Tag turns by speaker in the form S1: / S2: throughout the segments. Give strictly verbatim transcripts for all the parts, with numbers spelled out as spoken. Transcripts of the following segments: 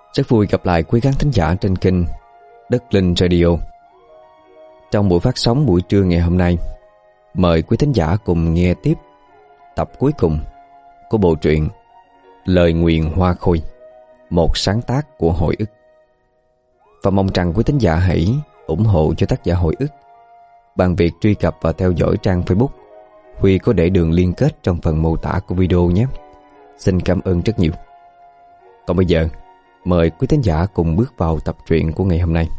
S1: Rất vui gặp lại quý khán thính giả trên kênh Đất Linh Radio. Trong buổi phát sóng buổi trưa ngày hôm nay, mời quý thính giả cùng nghe tiếp tập cuối cùng của bộ truyện Lời Nguyền Hoa Khôi, một sáng tác của Hồi Ức. Và mong rằng quý thính giả hãy ủng hộ cho tác giả Hồi Ức bằng việc truy cập và theo dõi trang Facebook. Huy có để đường liên kết trong phần mô tả của video nhé. Xin cảm ơn rất nhiều. Còn bây giờ, mời quý thính giả cùng bước vào tập truyện của ngày hôm nay.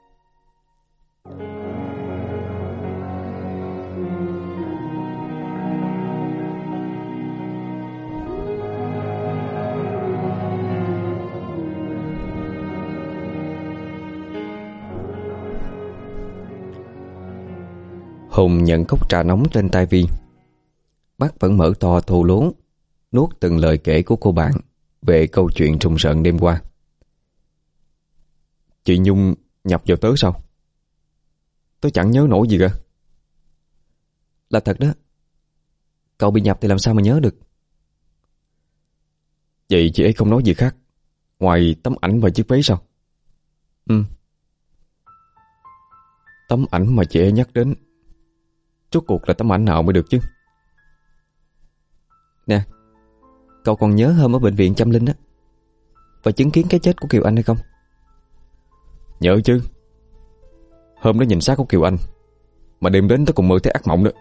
S1: Hùng nhận cốc trà nóng lên tay Vi. Mắt vẫn mở to thô lố, nuốt từng lời kể của cô bạn về câu chuyện rùng rợn đêm qua. Chị Nhung nhập vào tớ sao? Tớ chẳng nhớ nổi gì cả.
S2: Là thật đó. Cậu bị nhập thì làm sao mà nhớ được?
S1: Vậy chị ấy không nói gì khác ngoài tấm ảnh và chiếc váy sao?
S2: Ừ.
S1: Tấm ảnh mà chị ấy nhắc đến, rốt cuộc là tấm ảnh nào mới được chứ?
S2: Nè, cậu còn nhớ hôm ở bệnh viện Châm Linh á và chứng kiến cái chết của Kiều Anh hay không?
S1: Nhớ chứ. Hôm đó nhìn xác của Kiều Anh mà đêm đến tớ còn mơ thấy ác mộng nữa.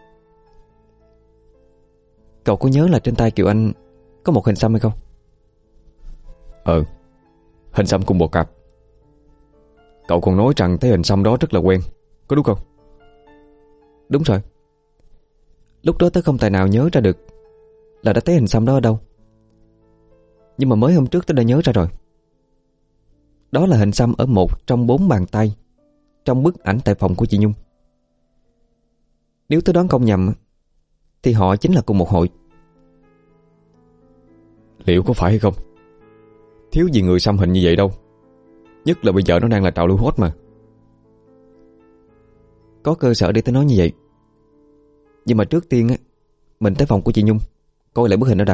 S2: Cậu có nhớ là trên tay Kiều Anh có một hình xăm hay không?
S1: Ờ, hình xăm cùng bò cạp. Cậu còn nói rằng thấy hình xăm đó rất là quen, có đúng không?
S2: Đúng rồi. Lúc đó tớ không tài nào nhớ ra được là đã thấy hình xăm đó ở đâu. Nhưng mà mới hôm trước tớ đã nhớ ra rồi. Đó là hình xăm ở một trong bốn bàn tay trong bức ảnh tại phòng của chị Nhung. Nếu tớ đoán không nhầm thì họ chính là cùng một hội.
S1: Liệu có phải hay không? Thiếu gì người xăm hình như vậy đâu. Nhất là bây giờ nó đang là trào lưu hot mà.
S2: Có cơ sở để tớ nói như vậy. Nhưng mà trước tiên á, mình tới phòng của chị Nhung coi lại bức hình đó đã.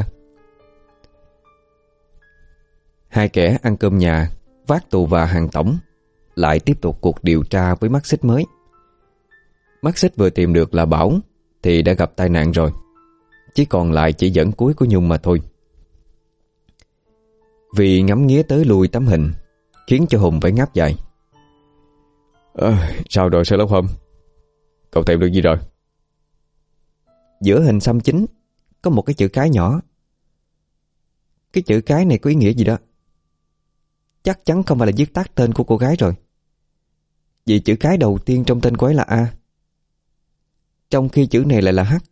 S1: Hai kẻ ăn cơm nhà vác tù và hàng tổng lại tiếp tục cuộc điều tra với mắt xích mới. Mắt xích vừa tìm được là Bảo thì đã gặp tai nạn rồi, chỉ còn lại chỉ dẫn cuối của Nhung mà thôi. Vì ngắm nghía tới lui tấm hình khiến cho Hùng phải ngáp dài. À, sao rồi Sherlock Holmes? Cậu tìm được gì rồi?
S2: Giữa hình xăm chính có một cái chữ cái nhỏ. Cái chữ cái này có ý nghĩa gì đó. Chắc chắn không phải là viết tắt tên của cô gái rồi, vì chữ cái đầu tiên trong tên cô ấy là A, trong khi chữ này lại là H.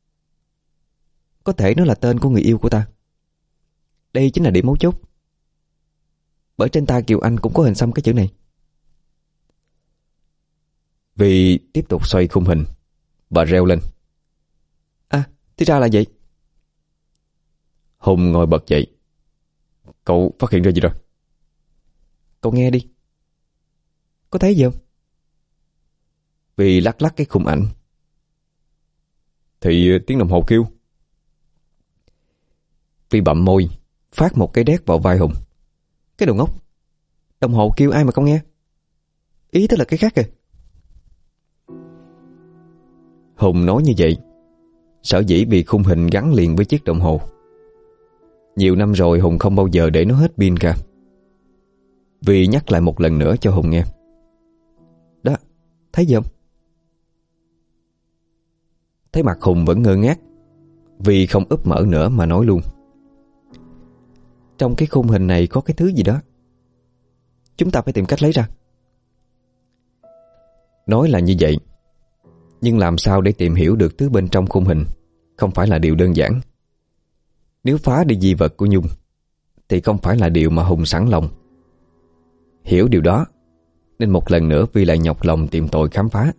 S2: Có thể nó là tên của người yêu của ta. Đây chính là điểm mấu chốt. Bởi trên tay Kiều Anh cũng có hình xăm cái chữ này.
S1: Vì tiếp tục xoay khung hình và reo lên.
S2: À, thì ra là vậy.
S1: Hùng ngồi bật dậy. Cậu phát hiện ra gì rồi?
S2: Cậu nghe đi. Có thấy gì không?
S1: Vì lắc lắc cái khung ảnh. Thì tiếng đồng hồ kêu. Vì bậm môi, phát một cái đét vào vai Hùng.
S2: Cái đồ ngốc, đồng hồ kêu ai mà không nghe? Ý tức là cái khác kìa.
S1: Hùng nói như vậy sở dĩ vì khung hình gắn liền với chiếc đồng hồ. Nhiều năm rồi Hùng không bao giờ để nó hết pin cả. Vì nhắc lại một lần nữa cho Hùng nghe.
S2: Đó, thấy gì không?
S1: Thấy mặt Hùng vẫn ngơ ngác, vì không úp mở nữa mà nói luôn.
S2: Trong cái khung hình này có cái thứ gì đó. Chúng ta phải tìm cách lấy ra.
S1: Nói là như vậy, nhưng làm sao để tìm hiểu được thứ bên trong khung hình không phải là điều đơn giản. Nếu phá đi di vật của Nhung thì không phải là điều mà Hùng sẵn lòng. Hiểu điều đó nên một lần nữa Vi lại nhọc lòng tìm tòi khám phá.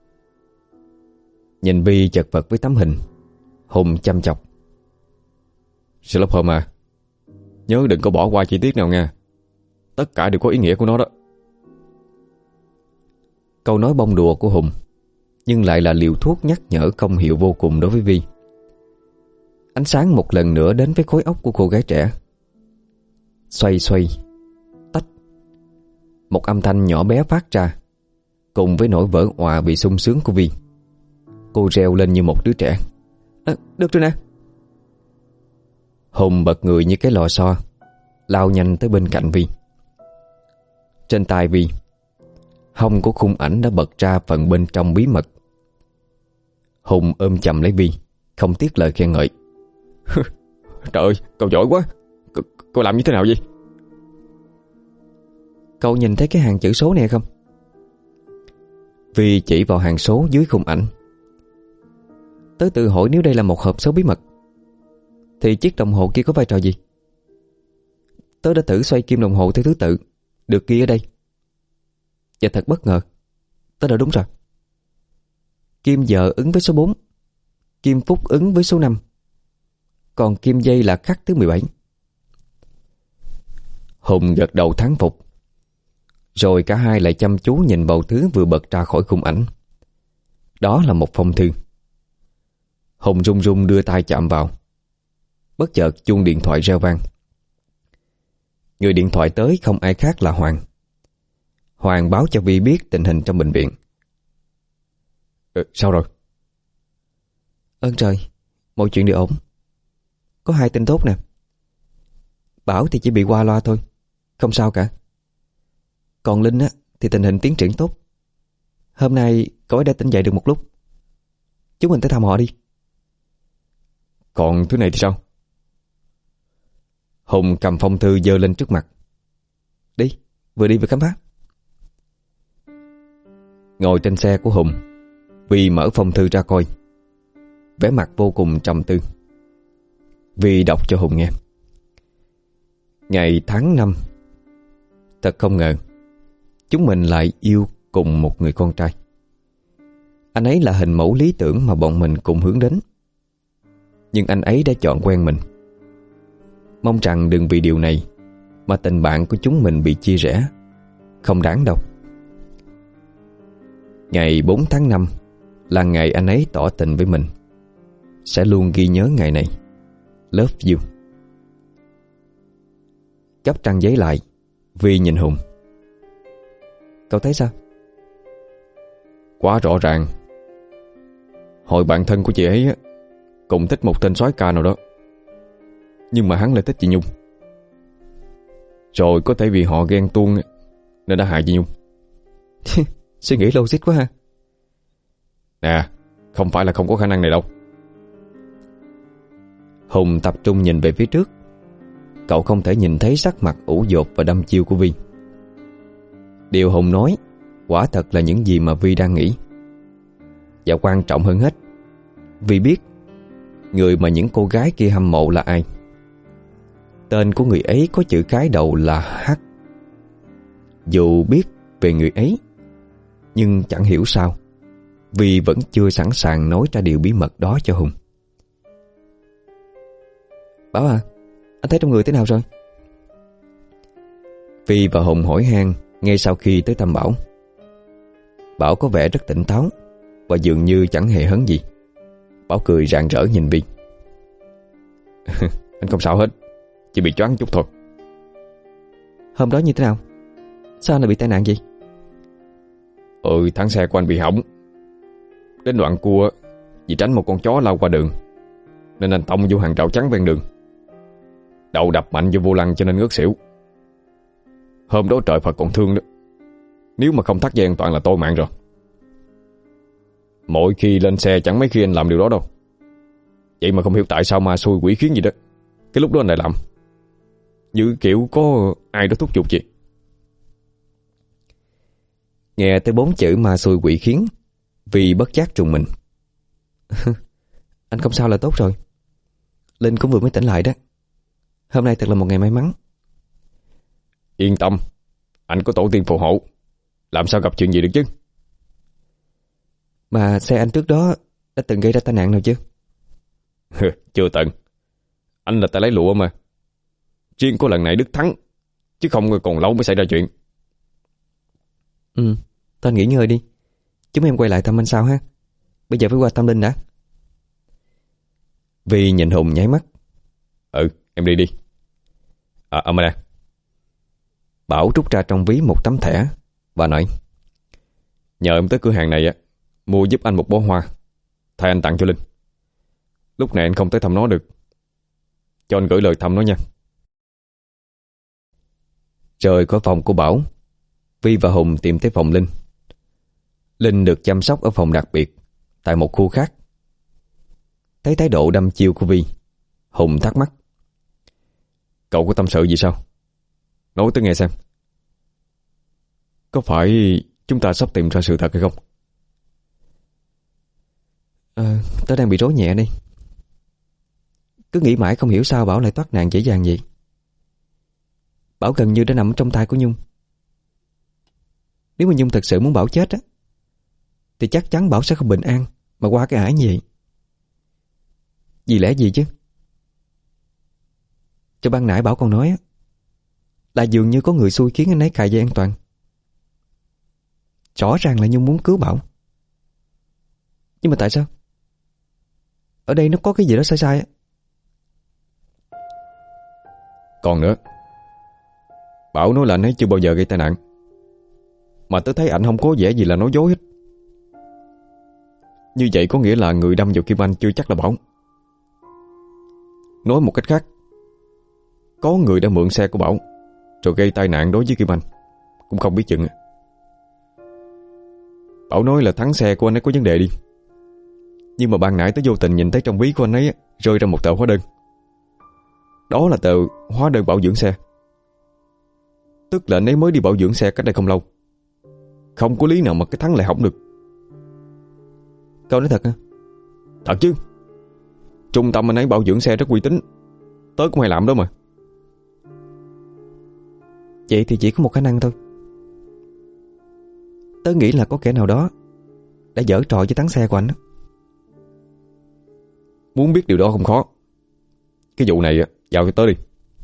S1: Nhìn Vi chật vật với tấm hình, Hùng chăm chọc. Sherlock Holmes à, nhớ đừng có bỏ qua chi tiết nào nha. Tất cả đều có ý nghĩa của nó đó. Câu nói bông đùa của Hùng nhưng lại là liều thuốc nhắc nhở công hiệu vô cùng đối với Vi. Ánh sáng một lần nữa đến với khối óc của cô gái trẻ. Xoay xoay, một âm thanh nhỏ bé phát ra, cùng với nỗi vỡ òa vì sung sướng của Vi. Cô reo lên như một đứa trẻ. À, được rồi nè. Hùng bật người như cái lò xo, lao nhanh tới bên cạnh Vi. Trên tay Vi, hông của khung ảnh đã bật ra phần bên trong bí mật. Hùng ôm chầm lấy Vi, không tiếc lời khen ngợi. Trời ơi, cậu giỏi quá. C Cậu làm như thế nào vậy?
S2: Cậu nhìn thấy cái hàng chữ số này không?
S1: Vi chỉ vào hàng số dưới khung ảnh.
S2: Tớ tự hỏi nếu đây là một hộp số bí mật thì chiếc đồng hồ kia có vai trò gì? Tớ đã thử xoay kim đồng hồ theo thứ tự được ghi ở đây, và thật bất ngờ, tớ đã đúng rồi. Kim giờ ứng với số bốn, kim phút ứng với số năm, còn kim giây là khắc thứ mười bảy.
S1: Hùng gật đầu thán phục. Rồi cả hai lại chăm chú nhìn vào thứ vừa bật ra khỏi khung ảnh. Đó là một phong thư. Hùng run run đưa tay chạm vào. Bất chợt chuông điện thoại reo vang. Người điện thoại tới không ai khác là Hoàng. Hoàng báo cho Vi biết tình hình trong bệnh viện. Ừ, sao rồi?
S2: Ơn trời, mọi chuyện đều ổn. Có hai tin tốt nè. Bảo thì chỉ bị qua loa thôi, không sao cả. Còn Linh á thì tình hình tiến triển tốt. Hôm nay cậu ấy đã tỉnh dậy được một lúc. Chúng mình tới thăm họ đi.
S1: Còn thứ này thì sao? Hùng cầm phong thư giơ lên trước mặt.
S2: Đi, vừa đi vừa khám phá.
S1: Ngồi trên xe của Hùng, Vi mở phong thư ra coi. Vẻ mặt vô cùng trầm tư. Vi đọc cho Hùng nghe. Ngày tháng năm. Thật không ngờ chúng mình lại yêu cùng một người con trai. Anh ấy là hình mẫu lý tưởng mà bọn mình cùng hướng đến. Nhưng anh ấy đã chọn quen mình. Mong rằng đừng vì điều này mà tình bạn của chúng mình bị chia rẽ. Không đáng đâu. Ngày bốn tháng năm là ngày anh ấy tỏ tình với mình. Sẽ luôn ghi nhớ ngày này. Love you. Gấp trang giấy lại, Vi nhìn Hùng.
S2: Cậu thấy sao?
S1: Quá rõ ràng. Hồi bạn thân của chị ấy á, cũng thích một tên soái ca nào đó, nhưng mà hắn lại thích chị Nhung. Rồi có thể vì họ ghen tuông nên đã hại chị Nhung.
S2: Suy nghĩ logic quá ha.
S1: Nè, không phải là không có khả năng này đâu. Hùng tập trung nhìn về phía trước. Cậu không thể nhìn thấy sắc mặt ủ dột và đăm chiêu của Vi. Điều Hùng nói quả thật là những gì mà Vi đang nghĩ. Và quan trọng hơn hết, Vi biết người mà những cô gái kia hâm mộ là ai. Tên của người ấy có chữ cái đầu là H. Dù biết về người ấy, nhưng chẳng hiểu sao Vi vẫn chưa sẵn sàng nói ra điều bí mật đó cho Hùng.
S2: Bảo à, anh thấy trong người thế nào rồi?
S1: Vi và Hùng hỏi han ngay sau khi tới thăm Bảo. Bảo có vẻ rất tỉnh táo và dường như chẳng hề hấn gì. Bảo cười rạng rỡ nhìn Vi. Anh không sao hết, chỉ bị choáng chút thôi.
S2: Hôm đó như thế nào? Sao anh lại bị tai nạn vậy?
S1: Ừ, thắng xe của anh bị hỏng. Đến đoạn cua, vì tránh một con chó lao qua đường nên anh tông vô hàng rào chắn ven đường. Đầu đập mạnh vô vô lăng cho nên ngất xỉu. Hôm đó trời Phật còn thương đó. Nếu mà không thắt dây an toàn là tôi mạng rồi. Mỗi khi lên xe chẳng mấy khi anh làm điều đó đâu. Vậy mà không hiểu tại sao ma xui quỷ khiến gì đó, cái lúc đó anh lại làm. Như kiểu có ai đó thúc giục chị.
S2: Nghe tới bốn chữ ma xui quỷ khiến, vì bất giác trùng mình. Anh không sao là tốt rồi. Linh cũng vừa mới tỉnh lại đó. Hôm nay thật là một ngày may mắn.
S1: Yên tâm, anh có tổ tiên phù hộ, làm sao gặp chuyện gì được chứ.
S2: Mà xe anh trước đó đã từng gây ra tai nạn nào chưa?
S1: Chưa từng. Anh là tay lấy lụa mà. Riêng có lần này Đức thắng, chứ không còn lâu mới xảy ra chuyện.
S2: Ừ, tôi nghỉ ngơi đi. Chúng em quay lại thăm anh sau ha. Bây giờ phải qua thăm Linh đã.
S1: Vi nhìn Hùng nháy mắt. Ừ, em đi đi. À, ở mà nè. Bảo rút ra trong ví một tấm thẻ và nói: Nhờ em tới cửa hàng này á, mua giúp anh một bó hoa, thay anh tặng cho Linh. Lúc này anh không tới thăm nó được, cho anh gửi lời thăm nó nha. Rời khỏi phòng của Bảo, Vi và Hùng tìm tới phòng Linh. Linh được chăm sóc ở phòng đặc biệt tại một khu khác. Thấy thái độ đăm chiêu của Vi, Hùng thắc mắc: Cậu có tâm sự gì sao? Nói tôi nghe xem. Có phải chúng ta sắp tìm ra sự thật hay không?
S2: Ờ, tớ đang bị rối nhẹ đi. Cứ nghĩ mãi không hiểu sao Bảo lại thoát nạn dễ dàng vậy. Bảo gần như đã nằm trong tay của Nhung. Nếu mà Nhung thật sự muốn Bảo chết á, thì chắc chắn Bảo sẽ không bình an mà qua cái ải như vậy. Vì lẽ gì chứ? Cho ban nãy Bảo còn nói á, là dường như có người xui khiến anh ấy cài dây an toàn. Rõ ràng là Nhung muốn cứu Bảo. Nhưng mà tại sao? Ở đây nó có cái gì đó sai sai á.
S1: Còn nữa, Bảo nói là anh ấy chưa bao giờ gây tai nạn, mà tớ thấy ảnh không có vẻ gì là nói dối hết. Như vậy có nghĩa là người đâm vào Kim Anh chưa chắc là Bảo. Nói một cách khác, có người đã mượn xe của Bảo rồi gây tai nạn đối với Kim Anh, cũng không biết chừng. Bảo nói là thắng xe của anh ấy có vấn đề đi, nhưng mà ban nãy tớ vô tình nhìn thấy trong ví của anh ấy rơi ra một tờ hóa đơn. Đó là tờ hóa đơn bảo dưỡng xe. Tức là anh ấy mới đi bảo dưỡng xe cách đây không lâu. Không có lý nào mà cái thắng lại hỏng được.
S2: Cậu nói thật hả?
S1: Thật chứ. Trung tâm anh ấy bảo dưỡng xe rất uy tín, tớ cũng hay làm đó mà.
S2: Vậy thì chỉ có một khả năng thôi. Tớ nghĩ là có kẻ nào đó đã giở trò với thắng xe của anh đó.
S1: Muốn biết điều đó không khó. Cái vụ này giao cho tớ đi.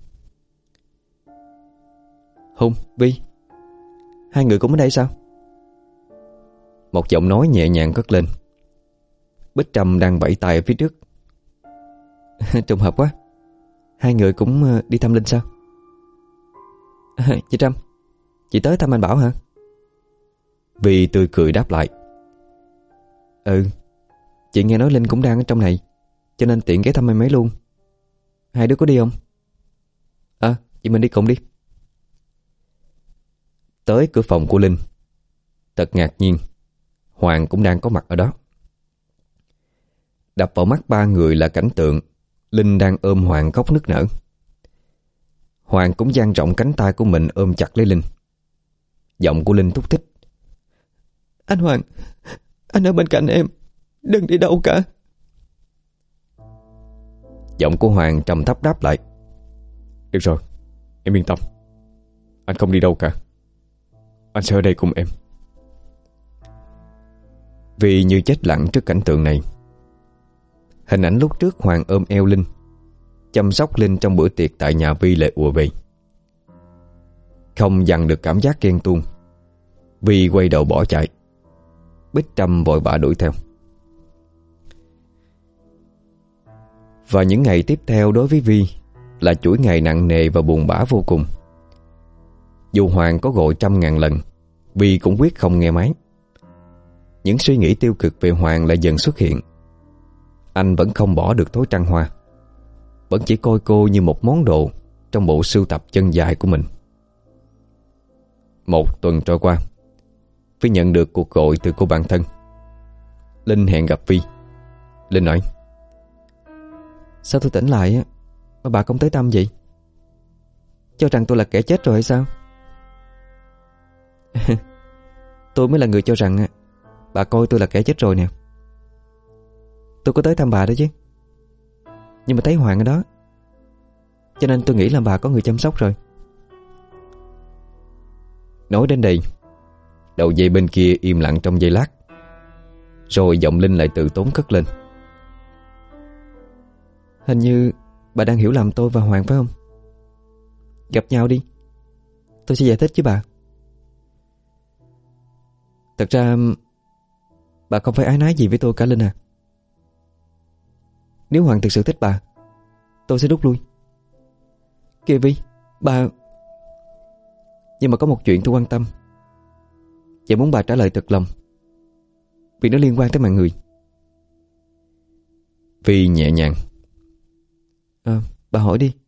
S2: Hùng, Vi, hai người cũng ở đây sao?
S1: Một giọng nói nhẹ nhàng cất lên. Bích Trâm đang vẫy tay ở phía trước.
S2: Trùng hợp quá. Hai người cũng đi thăm Linh sao? Chị Trâm, chị tới thăm anh Bảo hả?
S1: Vi tươi cười đáp lại.
S2: Ừ, chị nghe nói Linh cũng đang ở trong này, cho nên tiện ghé thăm em ấy luôn. Hai đứa có đi không? À, chị mình đi cùng đi.
S1: Tới cửa phòng của Linh, thật ngạc nhiên, Hoàng cũng đang có mặt ở đó. Đập vào mắt ba người là cảnh tượng Linh đang ôm Hoàng khóc nức nở. Hoàng cũng dang rộng cánh tay của mình ôm chặt lấy Linh. Giọng của Linh thúc thích:
S2: Anh Hoàng, anh ở bên cạnh em, đừng đi đâu cả.
S1: Giọng của Hoàng trầm thấp đáp lại: Được rồi, em yên tâm, anh không đi đâu cả. Anh sẽ ở đây cùng em. Vì như chết lặng trước cảnh tượng này. Hình ảnh lúc trước Hoàng ôm eo Linh, chăm sóc Linh trong bữa tiệc tại nhà Vi lại ùa về. Không dằn được cảm giác ghen tuông, Vi quay đầu bỏ chạy. Bích Trâm vội vã đuổi theo. Và những ngày tiếp theo đối với Vi là chuỗi ngày nặng nề và buồn bã vô cùng. Dù Hoàng có gọi trăm ngàn lần, Vi cũng quyết không nghe máy. Những suy nghĩ tiêu cực về Hoàng lại dần xuất hiện. Anh vẫn không bỏ được thói trăng hoa, vẫn chỉ coi cô như một món đồ trong bộ sưu tập chân dài của mình. Một tuần trôi qua, Vi nhận được cuộc gọi từ cô bạn thân. Linh hẹn gặp Vi. Linh nói:
S2: Sao tôi tỉnh lại á mà bà không tới thăm vậy? Cho rằng tôi là kẻ chết rồi hay sao? Tôi mới là người cho rằng bà coi tôi là kẻ chết rồi nè. Tôi có tới thăm bà đó chứ, nhưng mà thấy Hoàng ở đó, cho nên tôi nghĩ là bà có người chăm sóc rồi.
S1: Nói đến đây, đầu dây bên kia im lặng trong giây lát, rồi giọng Linh lại từ tốn cất lên:
S2: Hình như bà đang hiểu lầm tôi và Hoàng phải không? Gặp nhau đi, tôi sẽ giải thích với bà. Thật ra bà không phải áy náy gì với tôi cả Linh à. Nếu Hoàng thực sự thích bà, tôi sẽ rút lui. Kìa Vi, bà... Nhưng mà có một chuyện tôi quan tâm và muốn bà trả lời thật lòng, vì nó liên quan tới mạng người.
S1: Phi nhẹ nhàng.
S2: À, bà hỏi đi.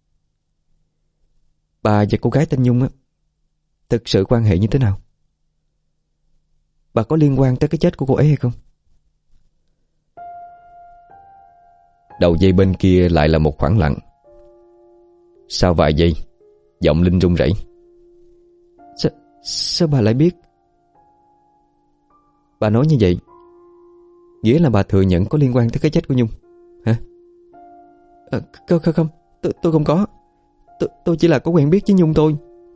S2: Bà và cô gái tên Nhung á, thực sự quan hệ như thế nào? Bà có liên quan tới cái chết của cô ấy hay không?
S1: Đầu dây bên kia lại là một khoảng lặng. Sau vài giây, giọng Linh run rẩy.
S2: Sao, sao bà lại biết? Bà nói như vậy nghĩa là bà thừa nhận có liên quan tới cái chết của Nhung hả? À, không không không tôi, tôi không có. tôi, tôi chỉ là có quen biết với Nhung thôi.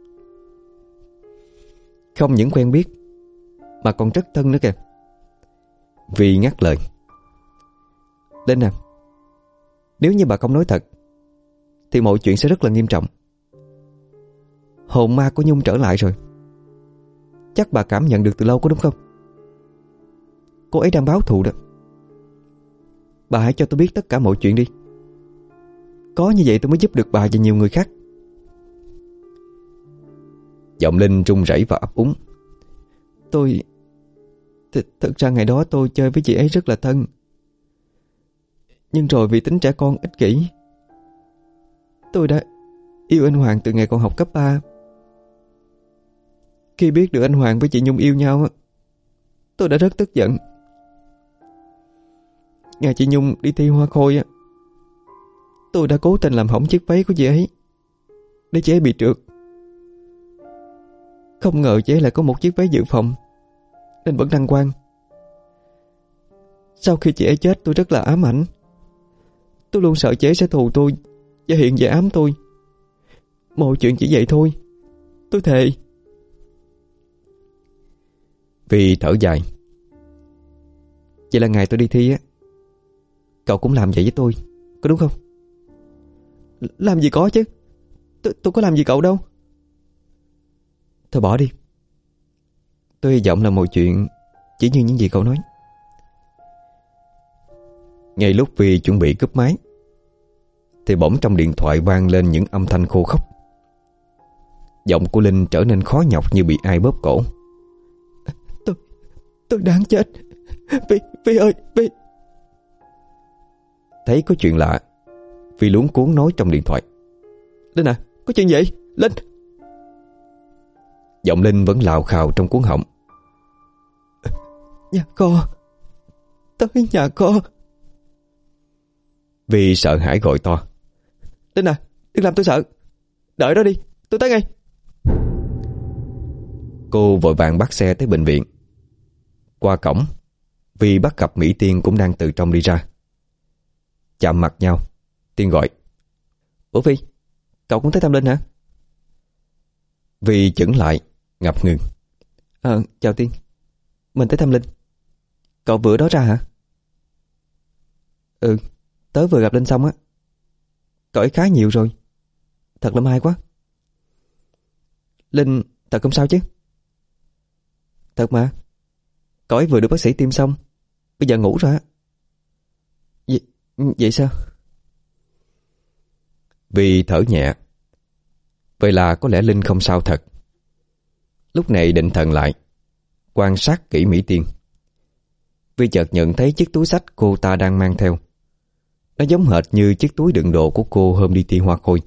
S2: Không những quen biết mà còn rất thân nữa kìa.
S1: Vi ngắt lời.
S2: Linh à, nếu như bà không nói thật thì mọi chuyện sẽ rất là nghiêm trọng. Hồn ma của Nhung trở lại rồi. Chắc bà cảm nhận được từ lâu có đúng không? Cô ấy đang báo thù đó. Bà hãy cho tôi biết tất cả mọi chuyện đi. Có như vậy tôi mới giúp được bà và nhiều người khác.
S1: Giọng Linh run rẩy và ấp úng.
S2: Tôi th Thật ra ngày đó tôi chơi với chị ấy rất là thân. Nhưng rồi vì tính trẻ con ích kỷ, tôi đã yêu anh Hoàng từ ngày còn học cấp ba. Khi biết được anh Hoàng với chị Nhung yêu nhau, tôi đã rất tức giận. Ngày chị Nhung đi thi hoa khôi, tôi đã cố tình làm hỏng chiếc váy của chị ấy để chị ấy bị trượt. Không ngờ chị ấy lại có một chiếc váy dự phòng nên vẫn đăng quang. Sau khi chị ấy chết, tôi rất là ám ảnh. Tôi luôn sợ chị ấy sẽ thù tôi và hiện về ám tôi. Mọi chuyện chỉ vậy thôi, tôi thề.
S1: Vi thở dài.
S2: Vậy là ngày tôi đi thi á, cậu cũng làm vậy với tôi, có đúng không? Làm gì có chứ. Tôi, tôi có làm gì cậu đâu. Thôi bỏ đi. Tôi hy vọng là mọi chuyện chỉ như những gì cậu nói.
S1: Ngay lúc Vi chuẩn bị cúp máy thì bỗng trong điện thoại vang lên những âm thanh khô khốc. Giọng của Linh trở nên khó nhọc như bị ai bóp cổ.
S2: Tôi Tôi đáng chết. Vi, Vi ơi, Vi.
S1: Thấy có chuyện lạ, Vi luống cuống nói trong điện thoại.
S2: Linh à, có chuyện gì? Linh.
S1: Giọng Linh vẫn lào khào trong cuống họng.
S2: Nhà kho. Tới nhà kho.
S1: Vi sợ hãi gọi to.
S2: Linh à, đừng làm tôi sợ. Đợi đó đi, tôi tới ngay.
S1: Cô vội vàng bắt xe tới bệnh viện. Qua cổng, Vi bắt gặp Mỹ Tiên cũng đang từ trong đi ra. Chạm mặt nhau, Tiên gọi.
S2: Ủa Vi, cậu cũng tới thăm Linh hả?
S1: Vi chững lại, ngập ngừng.
S2: Ờ, chào Tiên. Mình tới thăm Linh. Cậu vừa đó ra hả? Ừ, tớ vừa gặp Linh xong á. Cậu ấy khá nhiều rồi. Thật là may quá. Linh thật không sao chứ? Thật mà. Cậu ấy vừa được bác sĩ tiêm xong, bây giờ ngủ rồi á. Vậy, vậy sao?
S1: Vi thở nhẹ. Vậy là có lẽ Linh không sao thật. Lúc này định thần lại, quan sát kỹ Mỹ Tiên. Vi chợt nhận thấy chiếc túi xách cô ta đang mang theo, nó giống hệt như chiếc túi đựng đồ của cô hôm đi thi hoa khôi.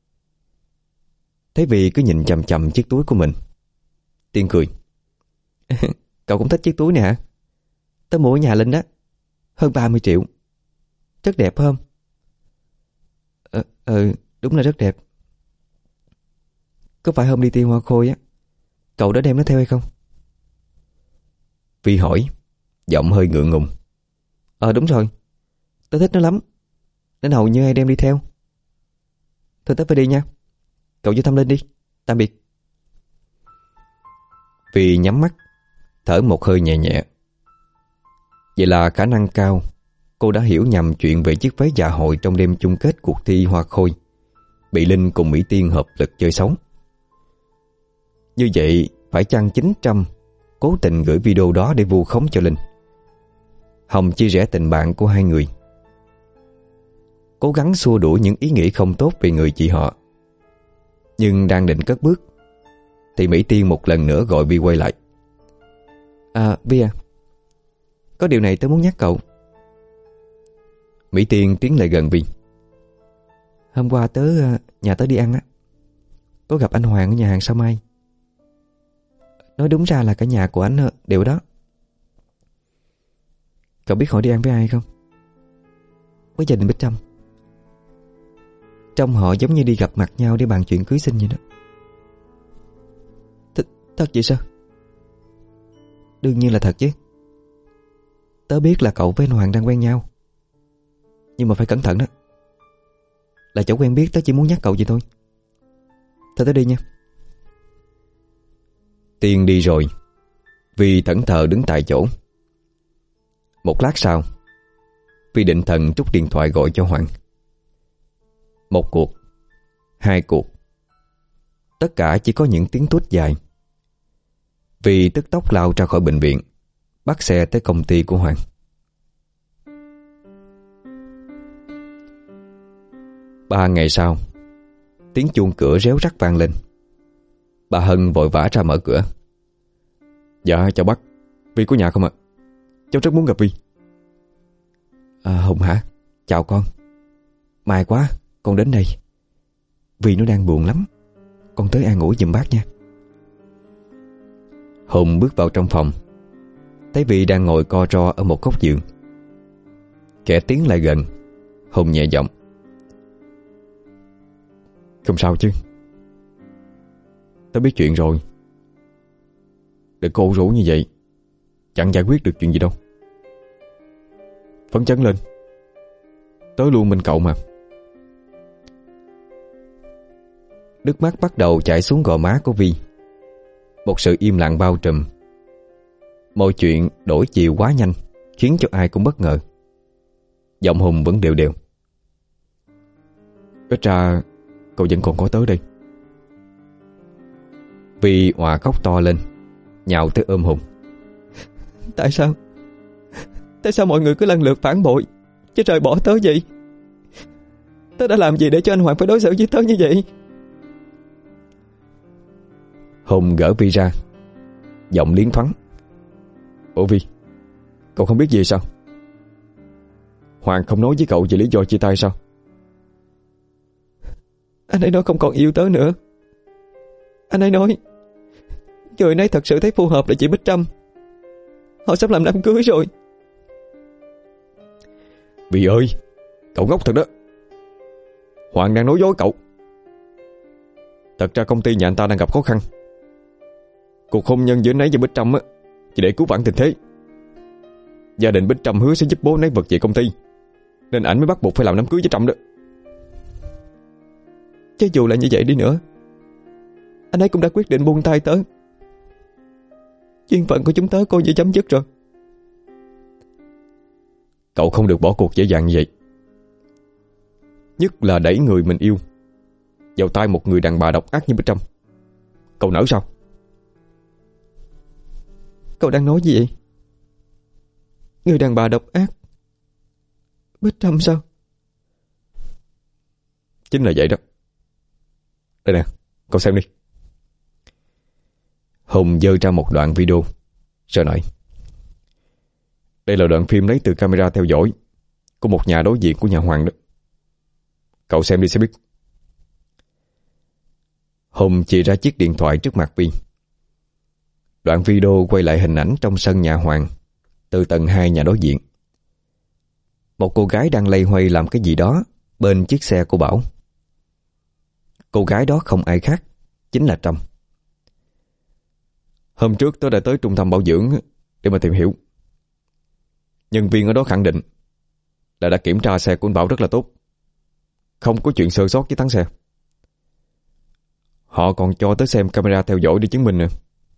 S1: Thấy Vi cứ nhìn chằm chằm chiếc túi của mình, Tiên cười.
S2: Cậu cũng thích chiếc túi này hả? Tớ mua ở nhà Linh đó, hơn ba mươi triệu. Rất đẹp phải không? Ờ, ờ, đúng là rất đẹp. Có phải hôm đi thi hoa khôi á, cậu đã đem nó theo hay không?
S1: Vi hỏi, giọng hơi ngượng ngùng.
S2: Ờ đúng rồi, tớ thích nó lắm nên hầu như ai đem đi theo. Thôi tớ phải đi nha. Cậu vô thăm Linh đi. Tạm biệt.
S1: Vi nhắm mắt, thở một hơi nhẹ nhẹ. Vậy là khả năng cao cô đã hiểu nhầm chuyện về chiếc váy dạ hội trong đêm chung kết cuộc thi hoa khôi bị Linh cùng Mỹ Tiên hợp lực chơi xấu. Như vậy phải chăng chín trăm cố tình gửi video đó để vu khống cho Linh, hòng chia rẽ tình bạn của hai người, cố gắng xua đuổi những ý nghĩ không tốt về người chị họ. Nhưng đang định cất bước thì Mỹ Tiên một lần nữa gọi Vi quay lại.
S2: À Vi à, có điều này tớ muốn nhắc cậu.
S1: Mỹ Tiên tiến lại gần Vi.
S2: Hôm qua tớ nhà tớ đi ăn á, có gặp anh Hoàng ở nhà hàng Sao Mai. Nói đúng ra là cả nhà của anh đều ở đó. Cậu biết họ đi ăn với ai không? Với gia đình Bích Trâm. Trông họ giống như đi gặp mặt nhau để bàn chuyện cưới xin vậy đó. Th Thật vậy sao? Đương nhiên là thật chứ. Tớ biết là cậu với anh Hoàng đang quen nhau, nhưng mà phải cẩn thận đó. Là chỗ quen biết, tớ chỉ muốn nhắc cậu vậy thôi. Thôi tớ đi nha.
S1: Tiên đi rồi, Vi thẫn thờ đứng tại chỗ. Một lát sau, Vi định thần trút điện thoại gọi cho Hoàng. Một cuộc, hai cuộc, tất cả chỉ có những tiếng tút dài. Vi tức tốc lao ra khỏi bệnh viện, bắt xe tới công ty của Hoàng. Ba ngày sau, tiếng chuông cửa réo rắt vang lên. Bà Hân vội vã ra mở cửa. Dạ chào bác, Vi có nhà không ạ? Cháu rất muốn gặp Vi.
S2: À, Hùng hả? Chào con. May quá, con đến đây. Vi nó đang buồn lắm, con tới an ủi giùm bác nha.
S1: Hùng bước vào trong phòng, thấy Vi đang ngồi co ro ở một góc giường. Kẻ tiến lại gần, Hùng nhẹ giọng. Không sao chứ? Tớ biết chuyện rồi. Đừng cô rủ như vậy, chẳng giải quyết được chuyện gì đâu. Phấn chấn lên, tớ luôn bên cậu mà. Nước mắt bắt đầu chảy xuống gò má của Vi. Một sự im lặng bao trùm. Mọi chuyện đổi chiều quá nhanh, khiến cho ai cũng bất ngờ. Giọng Hùng vẫn đều đều. Ít ra cậu vẫn còn có tớ đây. Vi òa khóc to lên, nhào tới ôm Hùng.
S2: Tại sao? Tại sao mọi người cứ lần lượt phản bội, chứ rời bỏ tớ vậy? Tớ đã làm gì để cho anh Hoàng phải đối xử với tớ như vậy?
S1: Hùng gỡ Vi ra, giọng liến thoáng. Ủa Vi, cậu không biết gì sao? Hoàng không nói với cậu về lý do chia tay sao?
S2: Anh ấy nói không còn yêu tớ nữa. Anh ấy nói người ấy thật sự thấy phù hợp là chị Bích Trâm. Họ sắp làm đám cưới rồi.
S1: Vi ơi, cậu ngốc thật đó. Hoàng đang nói dối cậu. Thật ra công ty nhà anh ta đang gặp khó khăn. Cuộc hôn nhân giữa anh ấy và Bích Trâm á, chỉ để cứu vãn tình thế. Gia đình Bích Trâm hứa sẽ giúp bố anh ấy vực dậy công ty, nên ảnh mới bắt buộc phải làm đám cưới với Trâm đó.
S2: Chứ dù là như vậy đi nữa, anh ấy cũng đã quyết định buông tay tớ. Duyên phận của chúng tớ coi như chấm dứt rồi.
S1: Cậu không được bỏ cuộc dễ dàng như vậy. Nhất là đẩy người mình yêu vào tay một người đàn bà độc ác như Bích Trâm. Cậu nỡ sao?
S2: Cậu đang nói gì vậy? Người đàn bà độc ác? Bích Trâm sao?
S1: Chính là vậy đó. Đây nè, cậu xem đi. Hùng giơ ra một đoạn video, rồi nói. Đây là đoạn phim lấy từ camera theo dõi của một nhà đối diện của nhà Hoàng đó. Cậu xem đi sẽ biết. Hùng chỉ ra chiếc điện thoại trước mặt Vi. Đoạn video quay lại hình ảnh trong sân nhà Hoàng, từ tầng hai nhà đối diện. Một cô gái đang lay hoay làm cái gì đó bên chiếc xe của Bảo. Cô gái đó không ai khác, chính là Trâm. Hôm trước tôi đã tới trung tâm bảo dưỡng để mà tìm hiểu. Nhân viên ở đó khẳng định là đã kiểm tra xe của anh Bảo rất là tốt, không có chuyện sơ sót với thắng xe. Họ còn cho tới xem camera theo dõi để chứng minh nè.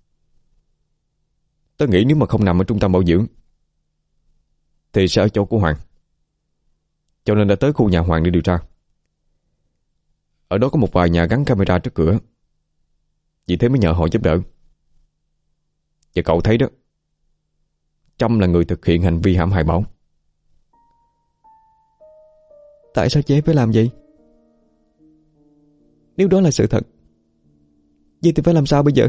S1: Tớ nghĩ nếu mà không nằm ở trung tâm bảo dưỡng thì sẽ ở chỗ của Hoàng, cho nên đã tới khu nhà Hoàng để điều tra. Ở đó có một vài nhà gắn camera trước cửa, vì thế mới nhờ họ giúp đỡ. Và cậu thấy đó, Trâm là người thực hiện hành vi hãm hại Bảo.
S2: Tại sao chị ấy phải làm vậy? Nếu đó là sự thật, Vậy thì phải làm sao bây giờ?